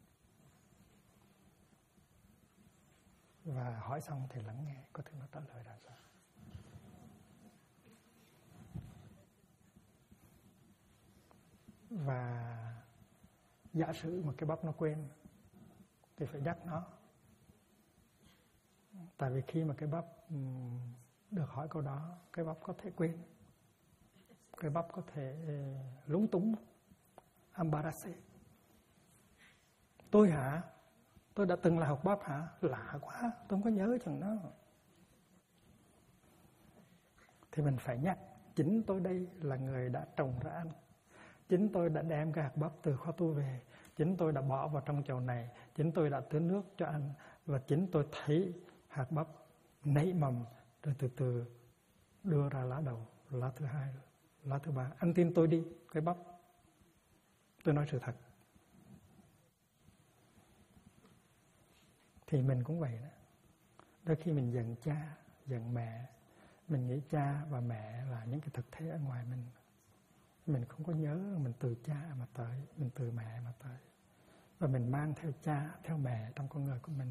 Và hỏi xong thì lắng nghe, có thể nó trả lời ra sao. Và giả sử mà cái bắp nó quên thì phải nhắc nó. Tại vì khi mà cái bắp được hỏi câu đó, cái bắp có thể quên, cái bắp có thể lúng túng, embarrassé. Tôi hả? Tôi đã từng là học bắp hả? Lạ quá, tôi không có nhớ chừng nó. Thì mình phải nhắc, chính tôi đây là người đã trồng ra ăn. Chính tôi đã đem cái hạt bắp từ khóa tu về. Chính tôi đã bỏ vào trong chậu này. Chính tôi đã tưới nước cho ăn. Và chính tôi thấy hạt bắp nảy mầm, rồi từ từ đưa ra lá đầu, lá thứ 2, lá thứ 3. Anh tin tôi đi, cái bắp. Tôi nói sự thật. Thì mình cũng vậy đó. Đôi khi mình giận cha, giận mẹ, mình nghĩ cha và mẹ là những cái thực thể ở ngoài mình. Mình không có nhớ mình từ cha mà tới, mình từ mẹ mà tới. Và mình mang theo cha, theo mẹ trong con người của mình.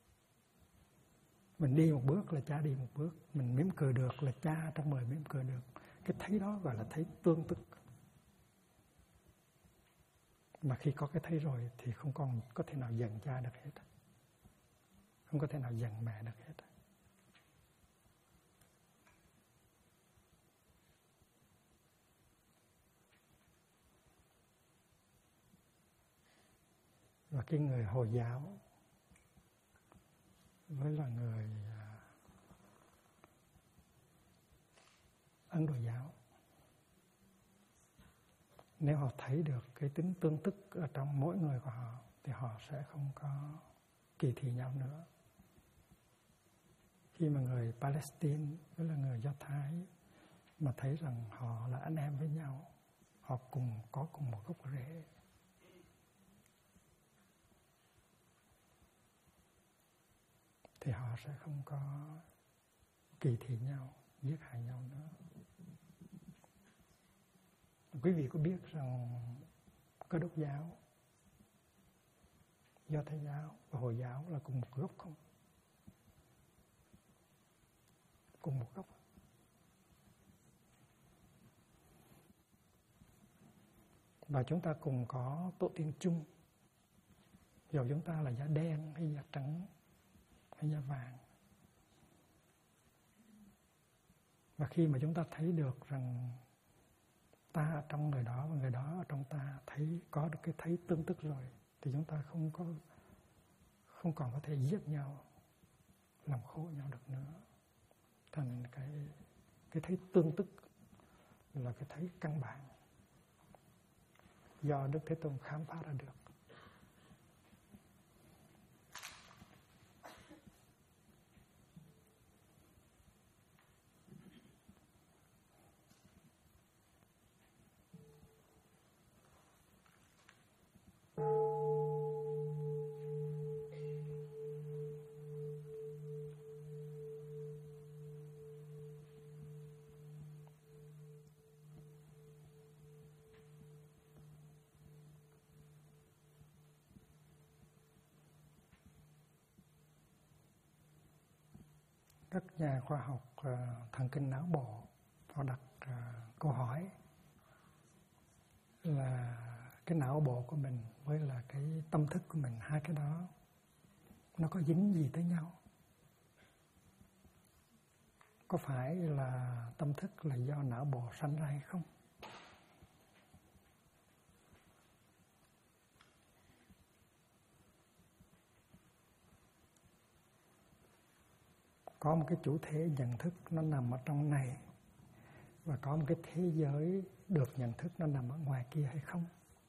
Mình đi một bước là cha đi một bước. Mình mỉm cười được là cha trong người mỉm cười được. Cái thấy đó gọi là thấy tương tức. Mà khi có cái thấy rồi thì không còn có thể nào giận cha được hết. Không có thể nào giận mẹ được hết. Và cái người Hồi giáo với là người Ấn Độ giáo, nếu họ thấy được cái tính tương tức ở trong mỗi người của họ thì họ sẽ không có kỳ thị nhau nữa. Khi mà người Palestine với là người Do Thái mà thấy rằng họ là anh em với nhau, họ có cùng một gốc rễ, thì họ sẽ không có kỳ thị nhau, giết hại nhau nữa. Quý vị có biết rằng Cơ Đốc giáo, Do Thái giáo và Hồi giáo là cùng một gốc không? Cùng một gốc. Và chúng ta cùng có tổ tiên chung. Dù chúng ta là da đen hay da trắng hay da vàng. Và khi mà chúng ta thấy được rằng ta ở trong người đó và người đó ở trong ta có được cái thấy tương tức rồi, thì chúng ta không còn có thể giết nhau, làm khổ nhau được nữa. Thành cái Cái thấy tương tức là cái thấy căn bản do Đức Thế Tôn khám phá ra được. Các nhà khoa học thần kinh não bộ họ đặt câu hỏi là cái não bộ của mình với là cái tâm thức của mình, hai cái đó nó có dính gì tới nhau? Có phải là tâm thức là do não bộ sanh ra hay không? Có một cái chủ thể nhận thức nó nằm ở trong này, và có một cái thế giới được nhận thức nó nằm ở ngoài kia hay không?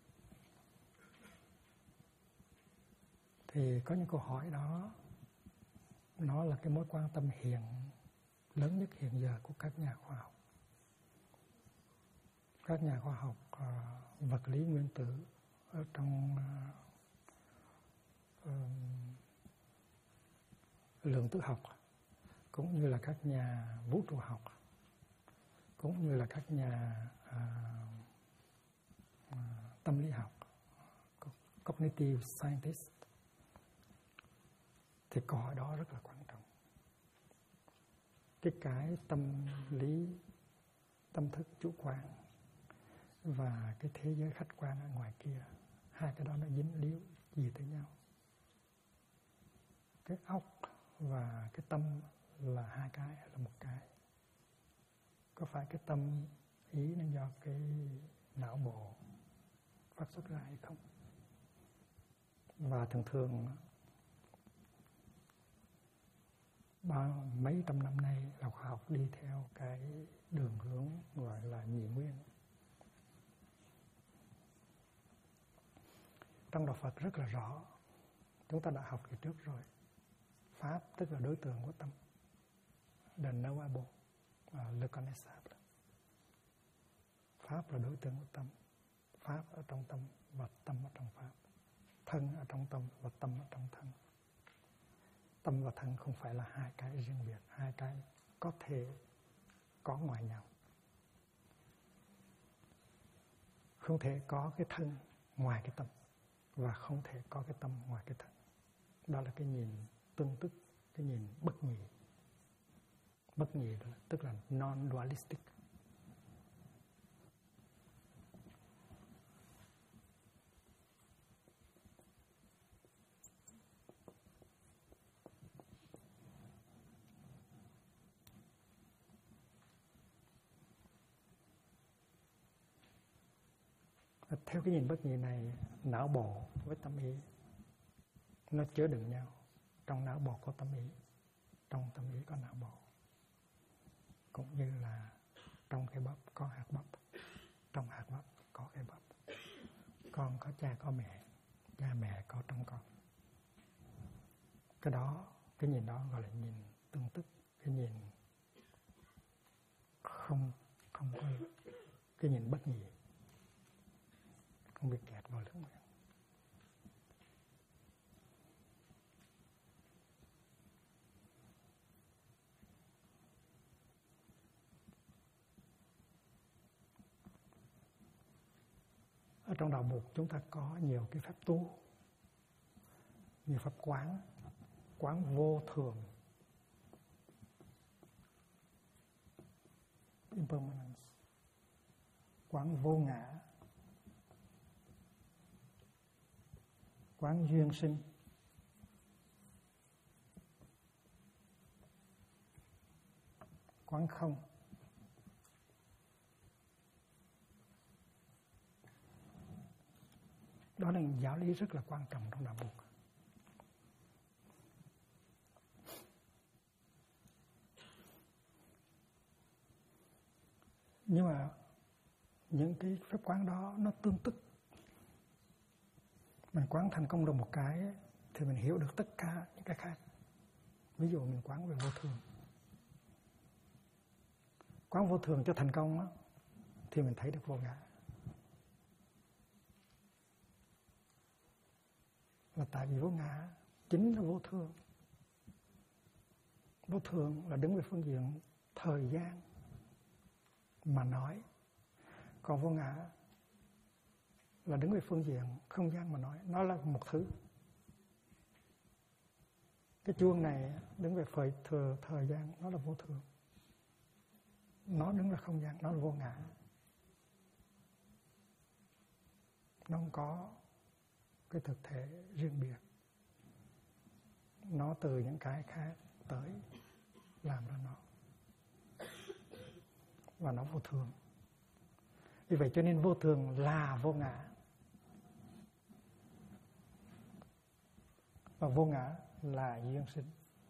Thì có những câu hỏi đó, nó là cái mối quan tâm lớn nhất hiện giờ của các nhà khoa học. Các nhà khoa học vật lý nguyên tử ở trong lượng tử học, cũng như là các nhà vũ trụ học, cũng như là các nhà tâm lý học, cognitive scientist, thì câu hỏi đó rất là quan trọng. Cái tâm lý, tâm thức chủ quan và cái thế giới khách quan ở ngoài kia, hai cái đó nó dính líu gì tới nhau? Cái óc và cái tâm là hai cái hay là một cái? Có phải cái tâm ý nó do cái não bộ phát xuất ra hay không? Và thường mấy trăm năm nay là khoa học đi theo cái đường hướng gọi là nhị nguyên. Trong đạo Phật rất là rõ, chúng ta đã học từ trước rồi. Pháp tức là đối tượng của tâm, the knowable, le connaissable. Pháp là đối tượng của tâm, Pháp ở trong tâm và tâm ở trong Pháp, thân ở trong tâm và tâm ở trong thân. Tâm và thân không phải là hai cái riêng biệt, hai cái có thể có ngoài nhau. Không thể có cái thân ngoài cái tâm, và không thể có cái tâm ngoài cái thân. Đó là cái nhìn tương tức, cái nhìn bất nhị. Bất nhị tức là non-dualistic. Theo cái nhìn bất nhị này, não bộ với tâm ý nó chứa đựng nhau. Trong não bộ có tâm ý, trong tâm ý có não bộ. Cũng như là trong cái bắp có hạt bắp, trong hạt bắp có cái bắp. Con có cha có mẹ, cha mẹ có trong con. Cái đó, cái nhìn đó gọi là nhìn tương tức, cái nhìn không có cái nhìn bất nhị, không bị kẹt vào lưỡng nguyện. Ở trong đạo Bụt chúng ta có nhiều cái pháp tu, nhiều pháp quán vô thường, impermanence, quán vô ngã, quán duyên sinh, quán không. Đó là một giáo lý rất là quan trọng trong đạo Bụt. Nhưng mà những cái phép quán đó nó tương tức. Mình quán thành công được một cái thì mình hiểu được tất cả những cái khác. Ví dụ mình quán về vô thường. Quán vô thường cho thành công đó, thì mình thấy được vô ngã. Là tại vì vô ngã chính là vô thường. Vô thường là đứng về phương diện thời gian mà nói. Còn vô ngã là đứng về phương diện không gian mà nói. Nó là một thứ. Cái chuông này đứng về thời gian, nó là vô thường. Nó đứng là không gian, nó là vô ngã. Nó không có cái thực thể riêng biệt. Nó từ những cái khác tới làm ra nó. Và nó vô thường. Vì vậy cho nên vô thường là vô ngã. Và vô ngã là duyên sinh.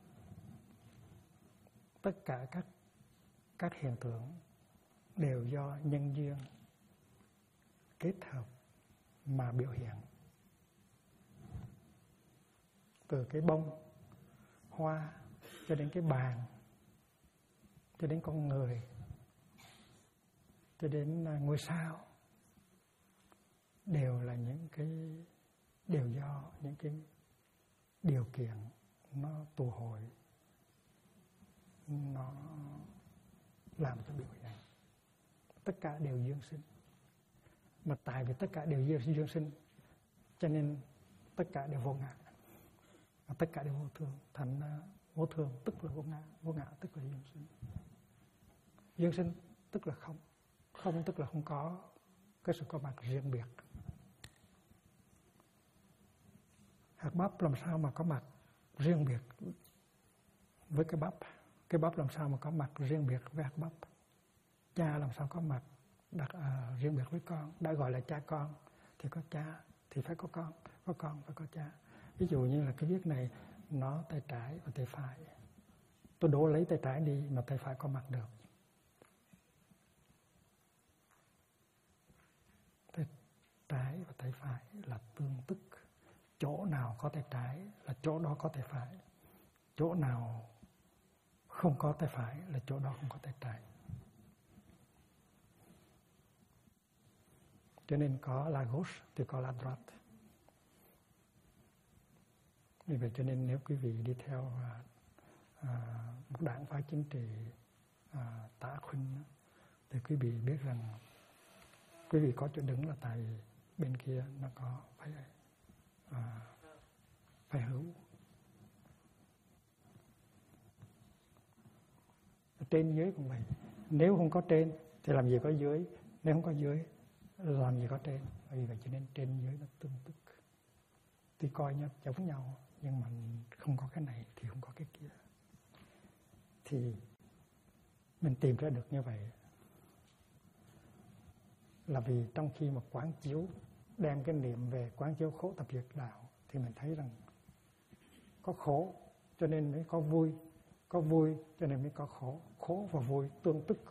Tất cả các hiện tượng đều do nhân duyên kết hợp mà biểu hiện. Từ cái bông, hoa, cho đến cái bàn, cho đến con người, cho đến ngôi sao, đều là những cái, đều do những cái điều kiện nó tụ hội, nó làm cho biểu hiện. Tất cả đều duyên sinh. Mà tại vì tất cả đều duyên sinh, cho nên tất cả đều vô ngã. Và tất cả đều vô thường. Thành vô thường tức là vô ngã tức là duyên sinh. Duyên sinh tức là không. Không tức là không có cái sự có mặt riêng biệt. Hạt bắp làm sao mà có mặt riêng biệt với cái bắp? Cái bắp làm sao mà có mặt riêng biệt với hạt bắp? Cha làm sao có mặt riêng biệt với con? Đã gọi là cha con thì có cha thì phải có con phải có cha. Ví dụ như là cái viết này nó tay trái và tay phải. Tôi đổ lấy tay trái đi mà tay phải có mặt được. Tay trái và tay phải là tương tức. Chỗ nào có tay trái là chỗ đó có tay phải. Chỗ nào không có tay phải là chỗ đó không có tay trái. Cho nên có la gauche thì có la droite. Vì vậy cho nên nếu quý vị đi theo một đảng phái chính trị tả khuynh thì quý vị biết rằng quý vị có chỗ đứng là tại bên kia nó có phải hữu. Trên dưới cũng vậy. Nếu không có trên thì làm gì có dưới. Nếu không có dưới làm gì có trên. Vì vậy cho nên trên dưới nó tương tức. Tuy coi nó giống nhau nhưng mà không có cái này thì không có cái kia. Thì mình tìm ra được như vậy là vì trong khi mà quán chiếu, đem cái niệm về quán chiếu khổ tập diệt đạo thì mình thấy rằng có khổ cho nên mới có vui, có vui cho nên mới có khổ, khổ và vui tương tức.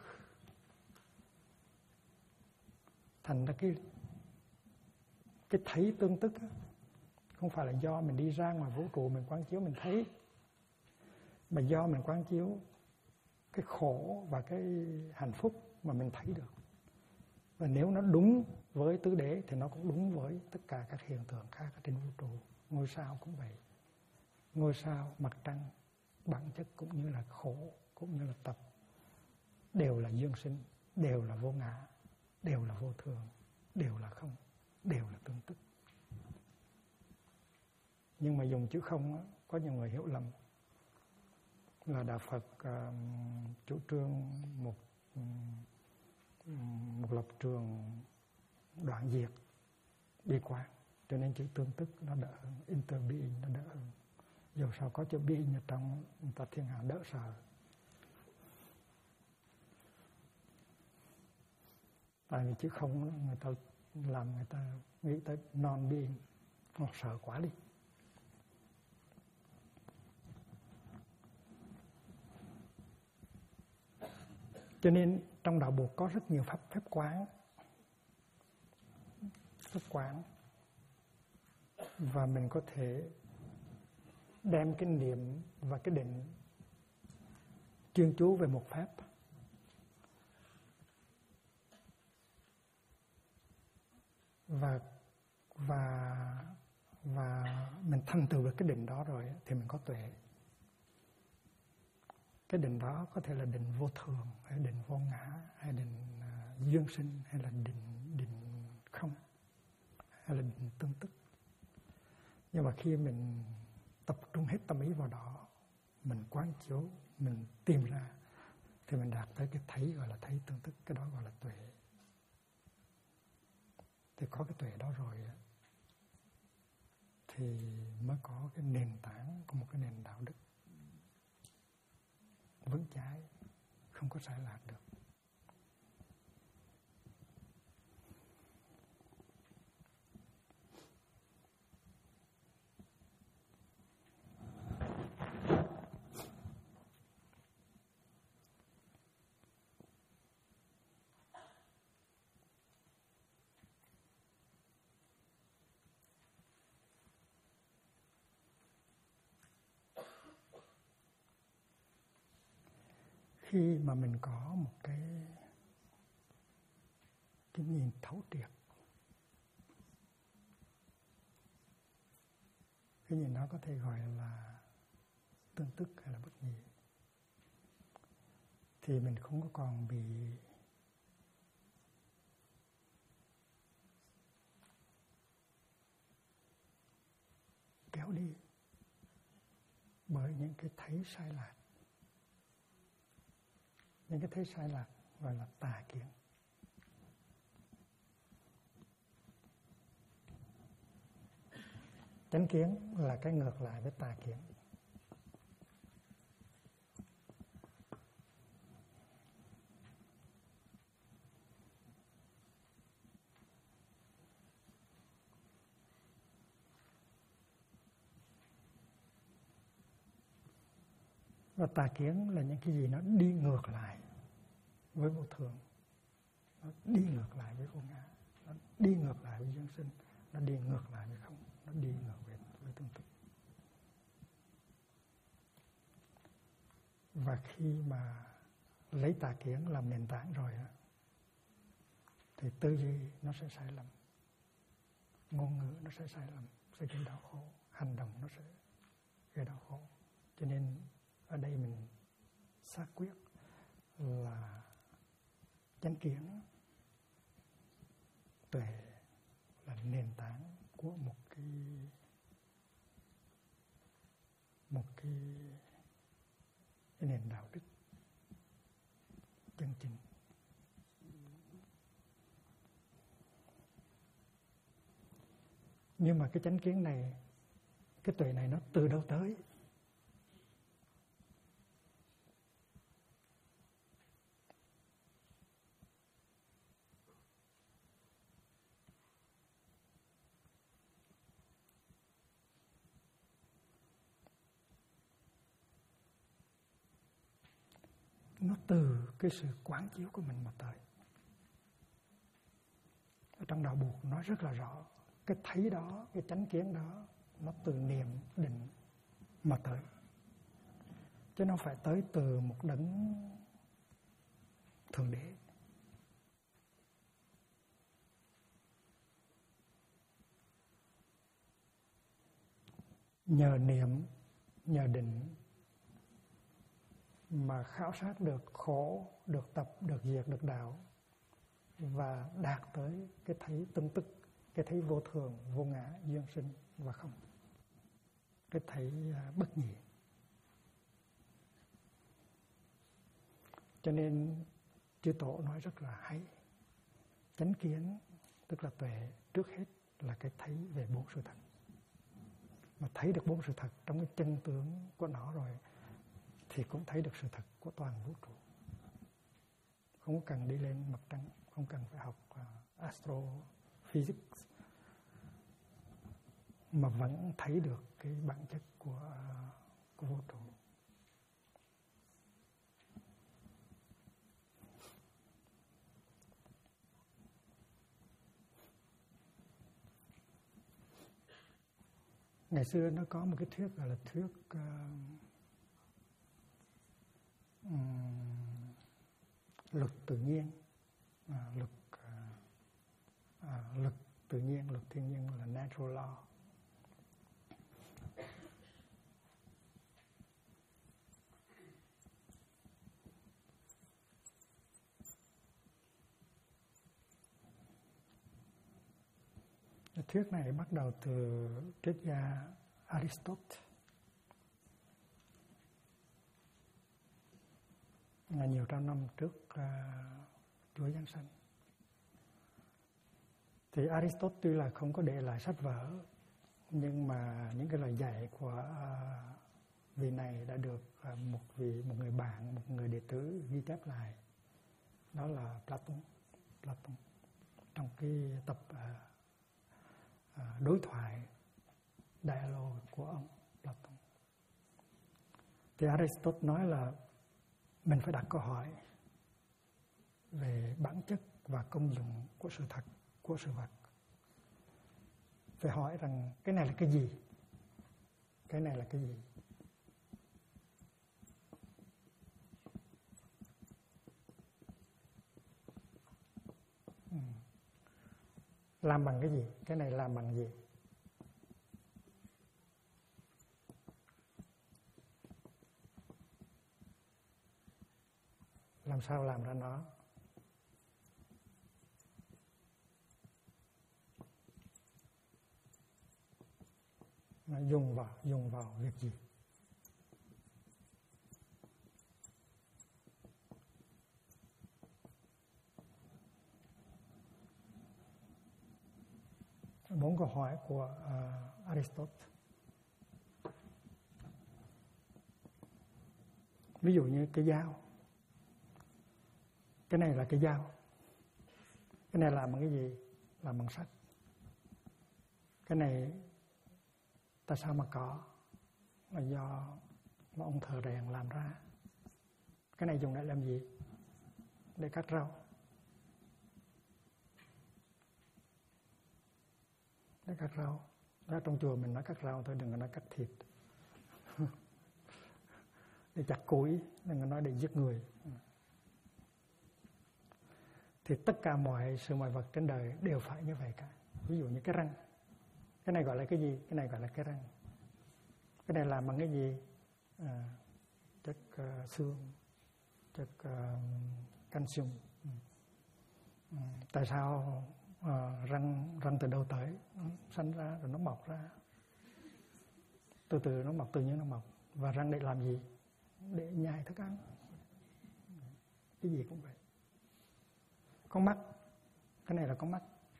Thành ra cái thấy tương tức không phải là do mình đi ra ngoài vũ trụ mình quán chiếu mình thấy, mà do mình quán chiếu cái khổ và cái hạnh phúc mà mình thấy được. Và nếu nó đúng với tứ đế thì nó cũng đúng với tất cả các hiện tượng khác ở trên vũ trụ. Ngôi sao cũng vậy. Ngôi sao, mặt trăng, bản chất cũng như là khổ, cũng như là tập, đều là duyên sinh, đều là vô ngã, đều là vô thường, đều là không, đều là tương tức. Nhưng mà dùng chữ không, có nhiều người hiểu lầm là Đạo Phật chủ trương một lập trường đoạn diệt bi quan, cho nên chữ tương tức nó đỡ hơn, interbeing nó đỡ hơn. Dù sao có chữ being ở trong Phật Thiên Hạ đỡ sợ. Tại vì chữ không người ta làm người ta nghĩ tới non-being, nó sợ quá đi. Cho nên trong đạo Buộc có rất nhiều phép quán, và mình có thể đem cái niệm và cái định chuyên chú về một pháp, và mình thành tựu được cái định đó rồi thì mình có tuệ. Cái định đó có thể là định vô thường, hay định vô ngã, hay định duyên sinh, hay là định không, hay là định tương tức. Nhưng mà khi mình tập trung hết tâm ý vào đó, mình quán chiếu, mình tìm ra, thì mình đạt tới cái thấy gọi là thấy tương tức, cái đó gọi là tuệ. Thì có cái tuệ đó rồi thì mới có cái nền tảng của một cái nền đạo đức vững chãi, không có sai lạc được. Khi mà mình có một cái nhìn thấu triệt, cái nhìn đó có thể gọi là tương tức hay là bất nhị, thì mình không có còn bị kéo đi bởi những cái thấy sai lạc. Những cái thấy sai lạc gọi là tà kiến. Chánh kiến là cái ngược lại với tà kiến. Và tà kiến là những cái gì nó đi ngược lại với vô thường, nó đi ngược lại với vô ngã, nó đi ngược lại với duyên sinh, nó đi ngược lại với không, nó đi ngược với tương tức. Và khi mà lấy tà kiến làm nền tảng rồi thì tư duy nó sẽ sai lầm, ngôn ngữ nó sẽ sai lầm, sẽ gây đau khổ, hành động nó sẽ gây đau khổ. Cho nên ở đây mình xác quyết là chánh kiến, tuệ là nền tảng của một cái nền đạo đức chân chính. Nhưng mà cái chánh kiến này, cái tuệ này nó từ đâu tới? Nó từ cái sự quán chiếu của mình mà tới. Ở trong đạo Buộc nói rất là rõ, cái thấy đó, cái chánh kiến đó, nó từ niệm định mà tới, chứ nó phải tới từ một đấng thượng đế. Nhờ niệm, nhờ định mà khảo sát được khổ, được tập, được diệt, được đạo, và đạt tới cái thấy tương tức, cái thấy vô thường, vô ngã, duyên sinh và không, cái thấy bất nhị. Cho nên chư Tổ nói rất là hay, chánh kiến tức là tuệ, trước hết là cái thấy về bốn sự thật. Mà thấy được bốn sự thật trong cái chân tướng của nó rồi thì cũng thấy được sự thật của toàn vũ trụ. Không cần đi lên mặt trăng, không cần phải học astrophysics, mà vẫn thấy được cái bản chất của vũ trụ. Ngày xưa nó có một cái thuyết gọi là thuyết luật tự nhiên, luật tự nhiên, luật thiên nhiên là natural law. Thuyết này bắt đầu từ triết gia Aristotle, nhiều trăm năm trước Chúa Giáng sinh. Thì Aristotle tuy là không có để lại sách vở, nhưng mà những cái lời dạy của vị này đã được một người bạn, một người đệ tử ghi chép lại. Đó là Platon. Trong cái tập đối thoại dialogue của ông Platon. Thì Aristotle nói là mình phải đặt câu hỏi về bản chất và công dụng của sự thật, của sự vật. Phải hỏi rằng cái này là cái gì? Cái này là cái gì? Làm bằng cái gì? Cái này làm bằng gì? Làm sao làm ra nó? Nó dùng vào việc gì? Bốn câu hỏi của Aristotle. Ví dụ như cái dao. Cái này là cái dao. Cái này làm bằng cái gì? Làm bằng sắt. Cái này tại sao mà có? Là do ông thợ rèn làm ra. Cái này dùng để làm gì? Để cắt rau. Để cắt rau. Đó, trong chùa mình nói cắt rau thôi, đừng có nói cắt thịt. Để chặt củi, đừng có nói để giết người. Thì tất cả mọi vật trên đời đều phải như vậy cả. Ví dụ như cái răng. Cái này gọi là cái gì? Cái này gọi là cái răng. Cái này làm bằng cái gì? Chất xương, chất calcium. Tại sao răng từ đâu tới? Nó sanh ra rồi nó mọc ra. Từ từ nó mọc, tự nhiên nó mọc. Và răng để làm gì? Để nhai thức ăn. Cái gì cũng vậy. Con mắt. Cái này là con mắt.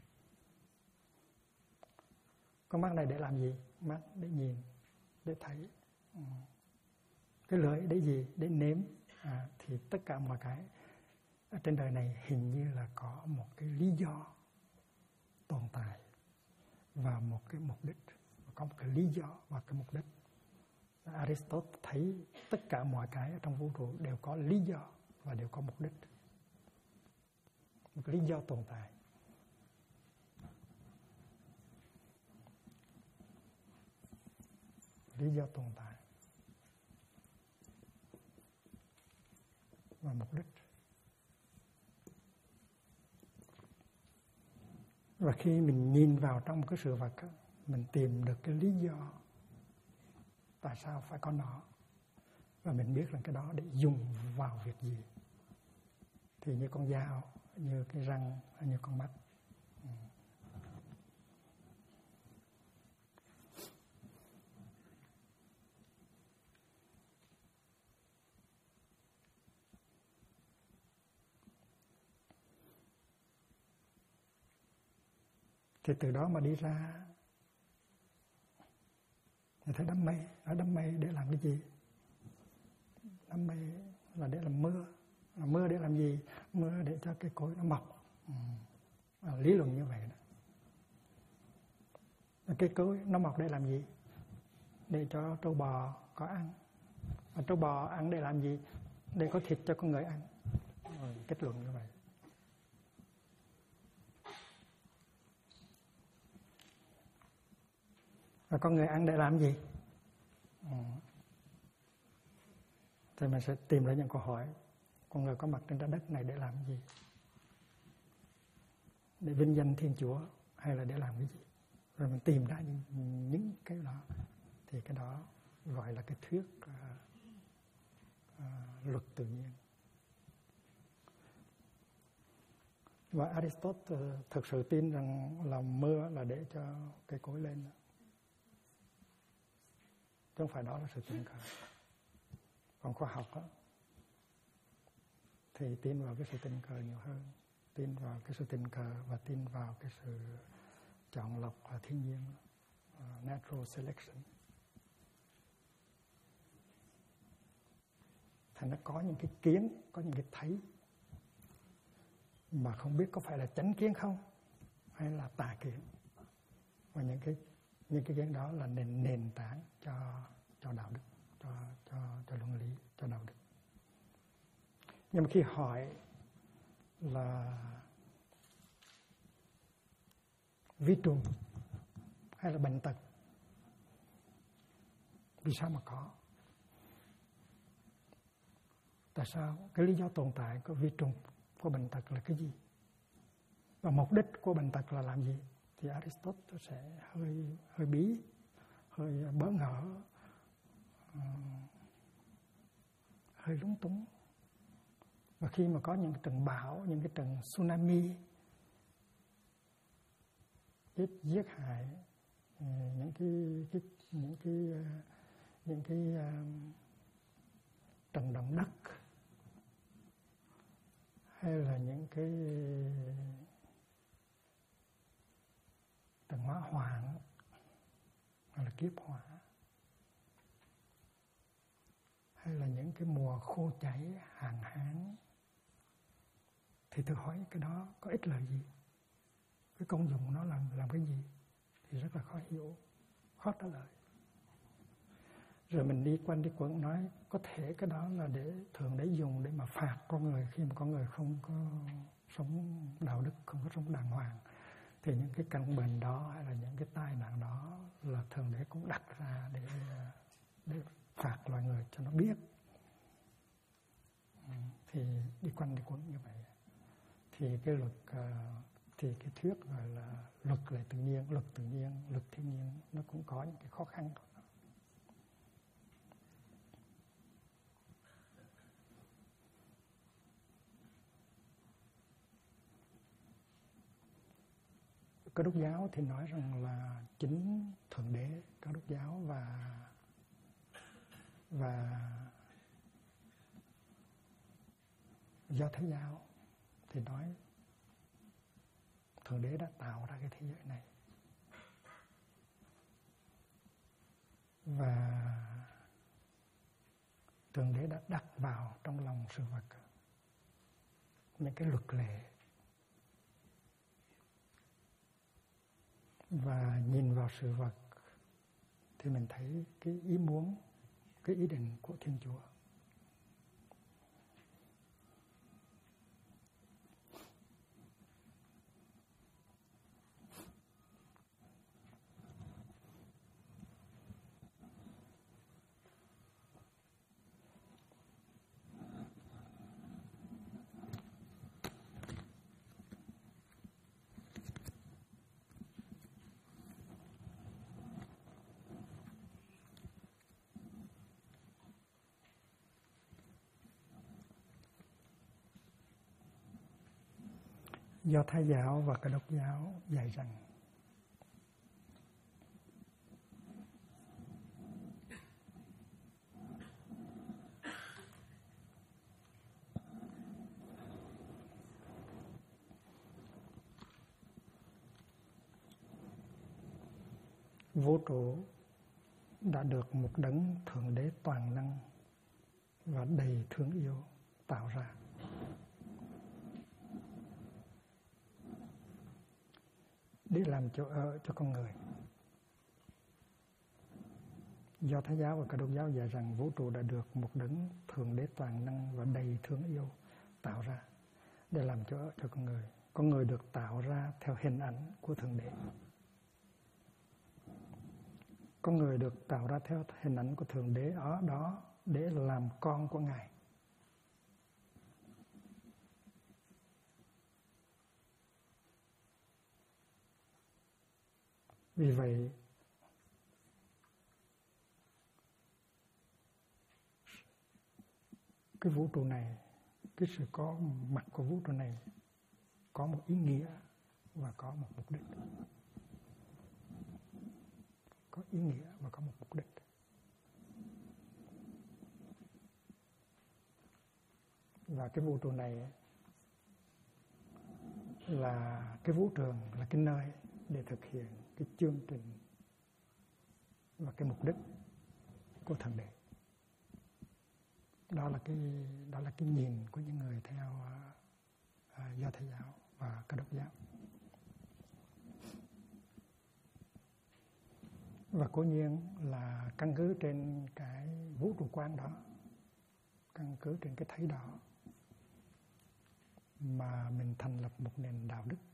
Con mắt này để làm gì? Mắt để nhìn, để thấy. Cái lưỡi để gì? Để nếm. Thì tất cả mọi cái ở trên đời này hình như là có một cái lý do tồn tại và một cái mục đích. Có một cái lý do và cái mục đích. Aristotle thấy tất cả mọi cái ở trong vũ trụ đều có lý do và đều có mục đích. Một cái lý do tồn tại. Lý do tồn tại và mục đích. Và khi mình nhìn vào trong cái sự vật, mình tìm được cái lý do tại sao phải có nó, và mình biết rằng cái đó để dùng vào việc gì. Thì như con dao, như cái răng, như con mắt. Thì từ đó mà đi ra, người thấy đám mây. Ở đám mây để làm cái gì? Đám mây là để làm mưa. Mưa để làm gì? Mưa để cho cây cối nó mọc. Lý luận như vậy đó. Cây cối nó mọc để làm gì? Để cho trâu bò có ăn. Và trâu bò ăn để làm gì? Để có thịt cho con người ăn. Kết luận như vậy. Và con người ăn để làm gì? Thì mình sẽ tìm ra những câu hỏi. Con người có mặt trên trái đất này để làm gì? Để vinh danh Thiên Chúa hay là để làm cái gì? Rồi mình tìm ra những cái đó. Thì cái đó gọi là cái thuyết luật tự nhiên. Và Aristotle thực sự tin rằng là mưa là để cho cây cối lên. Chứ không phải đó là sự tình cờ. Còn khoa học thì tin vào cái sự tình cờ nhiều hơn. Tin vào cái sự tình cờ và tin vào cái sự chọn lọc thiên nhiên, natural selection. Thành nó có những cái kiến, có những cái thấy mà không biết có phải là chánh kiến không hay là tà kiến. Và những cái kiến đó là nền tảng cho đạo đức, cho luân lý, cho đạo đức. Nhưng mà khi hỏi là vi trùng hay là bệnh tật, vì sao mà có? Tại sao? Cái lý do tồn tại của vi trùng, của bệnh tật là cái gì? Và mục đích của bệnh tật là làm gì? Thì Aristotle sẽ hơi bí, hơi bỡ ngỡ, hơi lúng túng. Và khi mà có những cái trận bão, những cái trận tsunami giết hại những cái trận động đất, hay là những cái trận hỏa hoạn hay là kiếp hỏa, hay là những cái mùa khô cháy, hạn hán, thì tôi hỏi cái đó có ích lợi gì? Cái công dụng của nó làm cái gì? Thì rất là khó hiểu, khó trả lời. Rồi mình đi quanh đi quẩn nói có thể cái đó là thường để dùng để mà phạt con người khi mà con người không có sống đạo đức, không có sống đàng hoàng. Thì những cái căn bệnh đó hay là những cái tai nạn đó là thường để cũng đặt ra để phạt loài người cho nó biết. Thì đi quanh đi quẩn như vậy. Thì cái luật, thì cái thuyết gọi là luật lệ tự nhiên, luật tự nhiên, luật thiên nhiên nó cũng có những cái khó khăn của nó. Cơ đốc giáo thì nói rằng là chính Thượng Đế, Cơ đốc giáo và Do Thái giáo thì nói Thượng Đế đã tạo ra cái thế giới này. Và Thượng Đế đã đặt vào trong lòng sự vật những cái luật lệ. Và nhìn vào sự vật thì mình thấy cái ý muốn, cái ý định của Thiên Chúa. Do Thái giáo và Cơ đốc giáo dạy rằng vũ trụ đã được một đấng Thượng Đế toàn năng và đầy thương yêu tạo ra. Để làm chỗ ở cho con người. Do Thái giáo và Cơ đốc giáo dạy rằng vũ trụ đã được một đấng Thượng Đế toàn năng và đầy thương yêu tạo ra để làm chỗ ở cho con người. Con người được tạo ra theo hình ảnh của Thượng Đế. Con người được tạo ra theo hình ảnh của Thượng Đế ở đó để làm con của Ngài. Vì vậy, cái vũ trụ này, cái sự có mặt của vũ trụ này có một ý nghĩa và có một mục đích. Có ý nghĩa và có một mục đích. Và cái vũ trụ này là cái vũ trường, là cái nơi để thực hiện cái chương trình và cái mục đích của Thượng Đế. Đó là cái nhìn của những người theo Do Thái giáo và Cơ đốc giáo. Và cố nhiên là căn cứ trên cái vũ trụ quan đó, căn cứ trên cái thấy đó mà mình thành lập một nền đạo đức.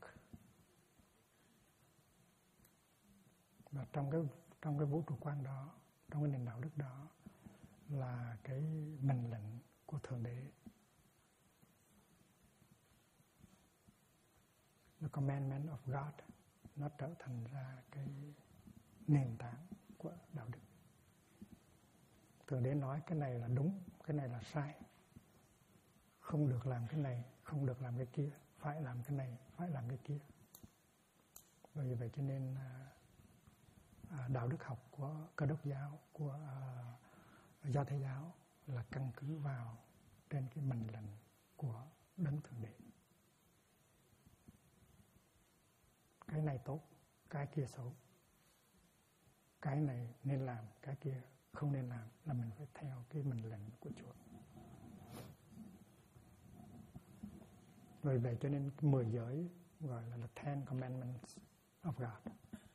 Và trong cái vũ trụ quan đó, trong cái nền đạo đức đó là cái mệnh lệnh của Thượng Đế. The commandment of God, nó trở thành ra cái nền tảng của đạo đức. Thượng Đế nói cái này là đúng, cái này là sai. Không được làm cái này, không được làm cái kia, phải làm cái này, phải làm cái kia. Vì vậy cho nên đạo đức học của Cơ đốc giáo, của Do Thái giáo là căn cứ vào trên cái mệnh lệnh của Đấng Thượng Đế. Cái này tốt, cái kia xấu. Cái này nên làm, cái kia không nên làm, là mình phải theo cái mệnh lệnh của Chúa. Vì vậy cho nên 10 giới gọi là Ten Commandments of God.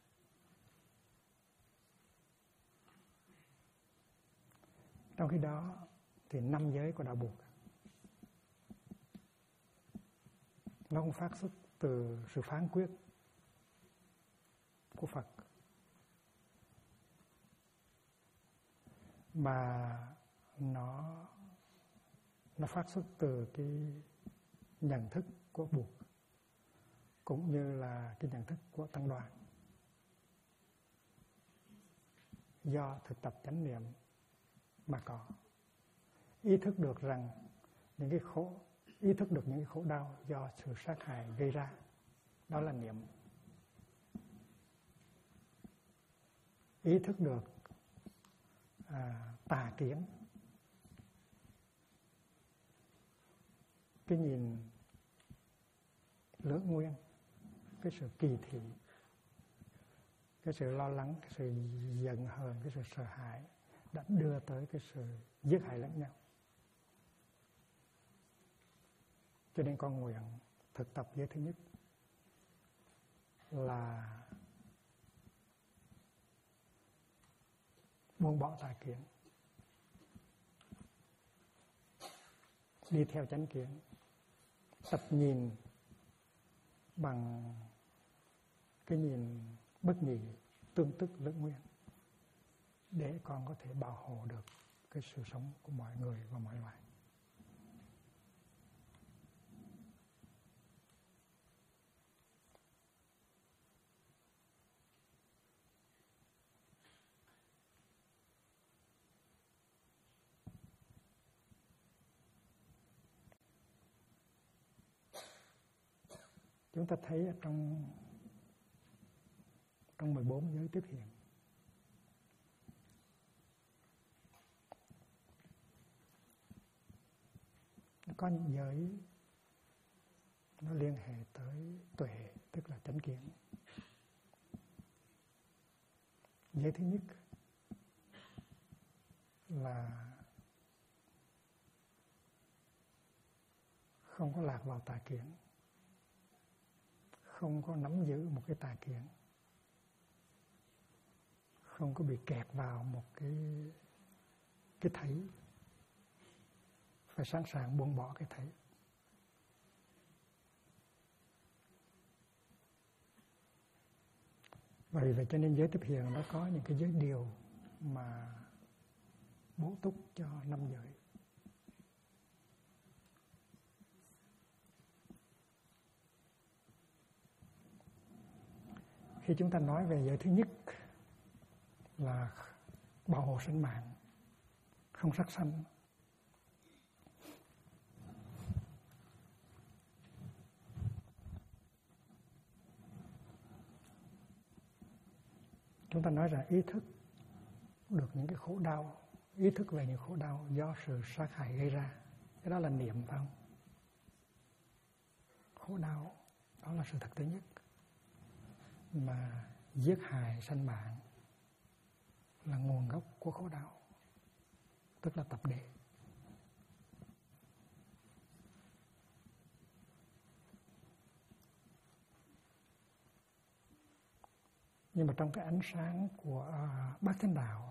Trong khi đó thì 5 giới của đạo buộc nó không phát xuất từ sự phán quyết của Phật, mà nó phát xuất từ cái nhận thức của buộc cũng như là cái nhận thức của tăng đoàn, do thực tập chánh niệm mà có. Ý thức được rằng ý thức được những cái khổ đau do sự sát hại gây ra, đó là niệm. Ý thức được tà kiến, cái nhìn lưỡng nguyên, cái sự kỳ thị, cái sự lo lắng, cái sự giận hờn, cái sự sợ hãi đã đưa tới cái sự giết hại lẫn nhau. Cho nên con nguyện thực tập giới thứ nhất là buông bỏ tà kiến, đi theo chánh kiến, tập nhìn bằng cái nhìn bất nhị, tương tức lẫn nguyên, để con có thể bảo hộ được cái sự sống của mọi người và mọi loài. Chúng ta thấy trong 14 giới tiếp hiện, có những giới nó liên hệ tới tuệ, tức là chánh kiến. Giới thứ nhất là không có lạc vào tà kiến, không có nắm giữ một cái tà kiến, không có bị kẹt vào một cái thấy, phải sẵn sàng buông bỏ cái thấy. Và vì vậy cho nên giới tiếp hiện nó có những cái giới điều mà bổ túc cho năm giới. Khi chúng ta nói về giới thứ nhất là bảo hộ sinh mạng, không sát sanh, chúng ta nói rằng ý thức được những cái khổ đau, ý thức về những khổ đau do sự sát hại gây ra, cái đó là niệm, phải không? Khổ đau đó là sự thật thứ nhất. Mà giết hại sanh mạng là nguồn gốc của khổ đau, tức là tập đế. Nhưng mà trong cái ánh sáng của Bát Chánh Đạo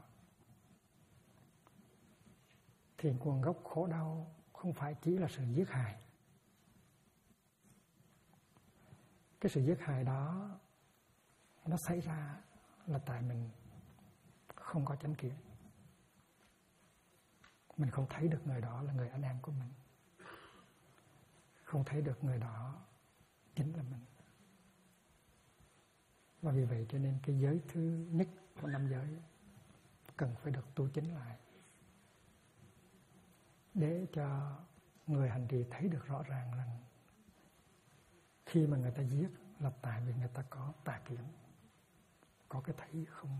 thì nguồn gốc khổ đau không phải chỉ là sự giết hại. Cái sự giết hại đó nó xảy ra là tại mình không có chánh kiến. Mình không thấy được người đó là người anh em của mình, không thấy được người đó chính là mình. Và vì vậy cho nên cái giới thứ nhất của năm giới cần phải được tu chính lại, để cho người hành trì thấy được rõ ràng rằng khi mà người ta giết là tại vì người ta có tà kiến, có cái thấy không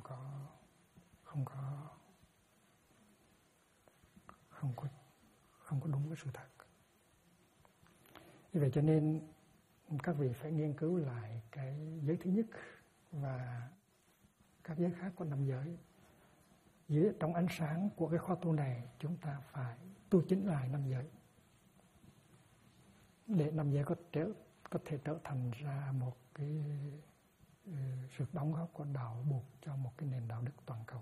có đúng với sự thật. Vì vậy cho nên các vị phải nghiên cứu lại cái giới thứ nhất và các giới khác của năm giới. Trong ánh sáng của cái khóa tu này, chúng ta phải tu chính lại năm giới, để năm giới có thể trở thành ra một cái sự đóng góp của đạo buộc cho một cái nền đạo đức toàn cầu.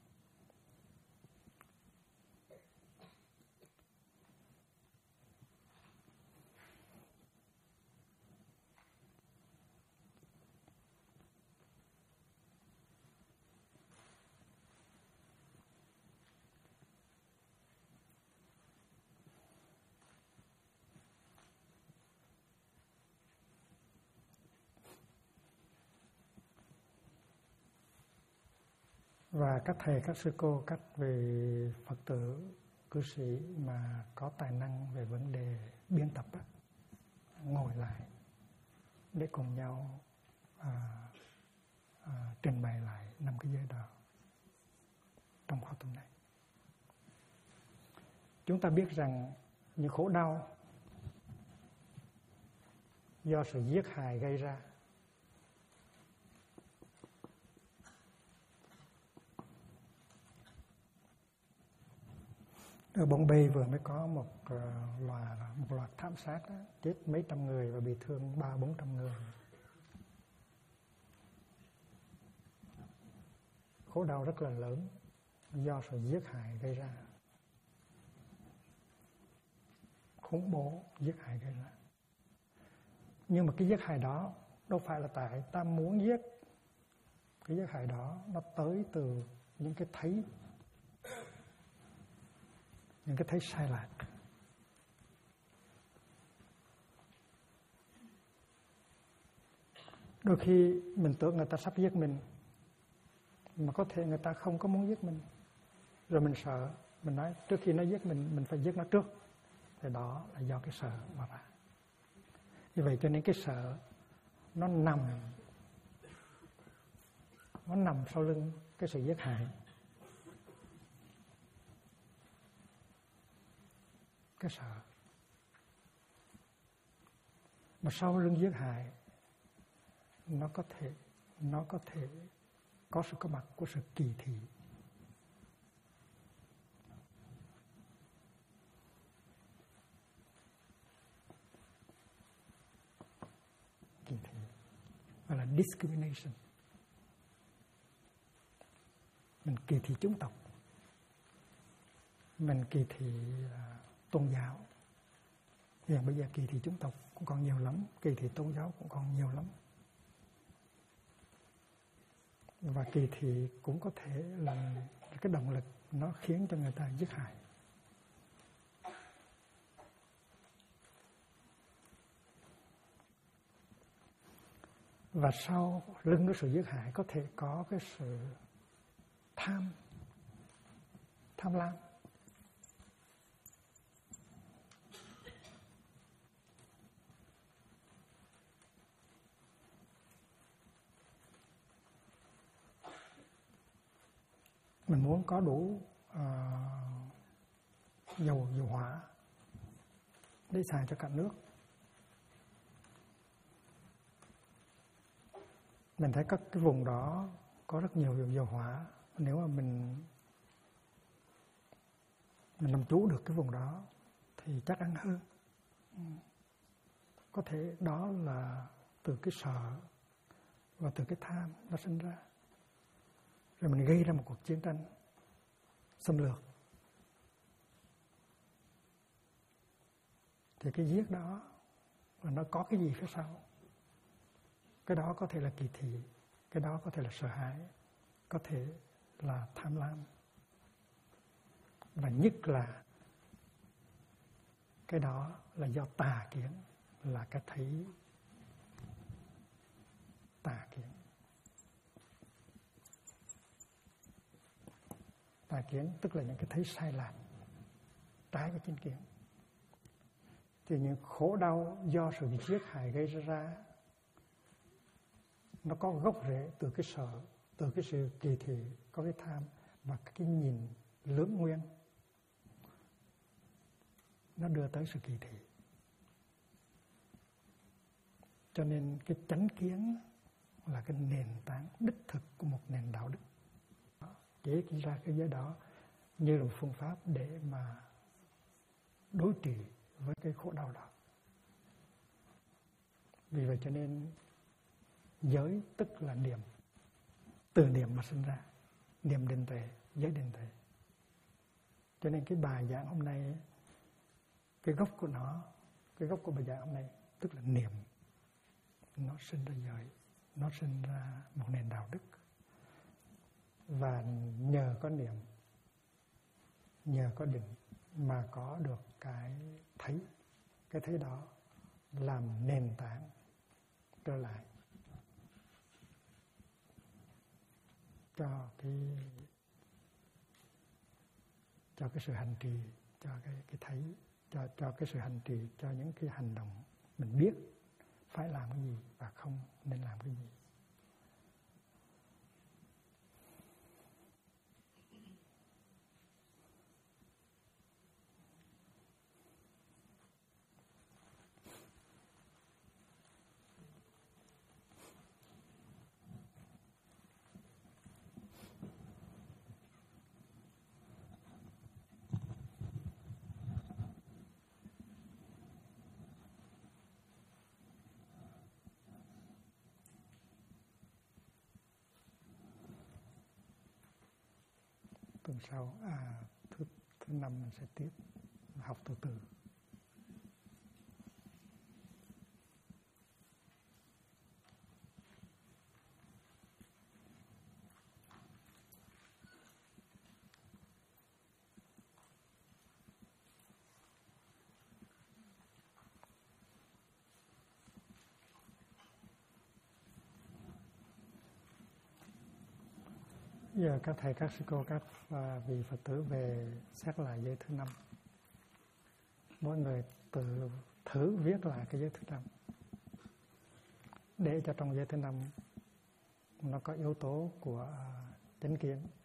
Và các thầy, các sư cô, các vị Phật tử, cư sĩ mà có tài năng về vấn đề biên tập ngồi lại để cùng nhau trình bày lại năm cái giới đó trong khóa tu này. Chúng ta biết rằng những khổ đau do sự giết hại gây ra ở Bombay vừa mới có một loạt thảm sát đó, chết mấy trăm người và bị thương 300-400 người. Khổ đau rất là lớn do sự giết hại gây ra, khủng bố giết hại gây ra. Nhưng mà cái giết hại đó đâu phải là tại ta muốn giết. Cái giết hại đó nó tới từ những cái thấy sai lạc. Đôi khi mình tưởng người ta sắp giết mình, mà có thể người ta không có muốn giết mình. Rồi mình sợ, mình nói trước khi nó giết mình phải giết nó trước. Thì đó là do cái sợ mà ra. Như vậy cho nên cái sợ nó nằm sau lưng cái sự giết hại. Cái sợ. Mà sau lưng giết hại nó có thể có sự có mặt của sự kỳ thị. Kỳ thị gọi là discrimination. Mình kỳ thị chủng tộc, mình kỳ thị tôn giáo. Hiện bây giờ kỳ thị chủng tộc cũng còn nhiều lắm, kỳ thị tôn giáo cũng còn nhiều lắm. Và kỳ thị cũng có thể là cái động lực nó khiến cho người ta giết hại. Và sau lưng cái sự giết hại có thể có cái sự tham lam. Mình muốn có đủ dầu hỏa để xài cho cả nước. Mình thấy các cái vùng đó có rất nhiều dầu hỏa. Nếu mà mình làm chủ được cái vùng đó thì chắc ăn hơn. Có thể đó là từ cái sợ và từ cái tham nó sinh ra. Rồi mình gây ra một cuộc chiến tranh xâm lược. Thì cái giết đó là nó có cái gì phía sau. Cái đó có thể là kỳ thị, cái đó có thể là sợ hãi, có thể là tham lam. Và nhất là cái đó là do tà kiến, là cái thấy tà kiến. Tà kiến tức là những cái thấy sai lạc, trái với chánh kiến. Thì những khổ đau do sự giết hại gây ra nó có gốc rễ từ cái sợ, từ cái sự kỳ thị, có cái tham và cái nhìn lưỡng nguyên. Nó đưa tới sự kỳ thị. Cho nên cái chánh kiến là cái nền tảng đích thực của một nền đạo đức. Chế ra cái giới đó như là một phương pháp để mà đối trị với cái khổ đau đó. Vì vậy cho nên giới tức là niệm. Từ niệm mà sinh ra. Niệm định tuệ, giới định tuệ. Cho nên cái bài giảng hôm nay, cái gốc của nó, cái gốc của bài giảng hôm nay tức là niệm. Nó sinh ra giới, nó sinh ra một nền đạo đức. Và nhờ có niệm, nhờ có định mà có được cái thấy đó làm nền tảng trở lại cho cái sự hành trì, cho cái thấy, cho cái sự hành trì, cho những cái hành động mình biết phải làm cái gì và không nên làm cái gì. Tuần sau, thứ năm mình sẽ tiếp học từ từ. Giờ các thầy, các sư cô, các vị Phật tử về xét lại giới thứ 5. Mỗi người tự thử viết lại cái giới thứ 5 để cho trong giới thứ 5 nó có yếu tố của chánh kiến,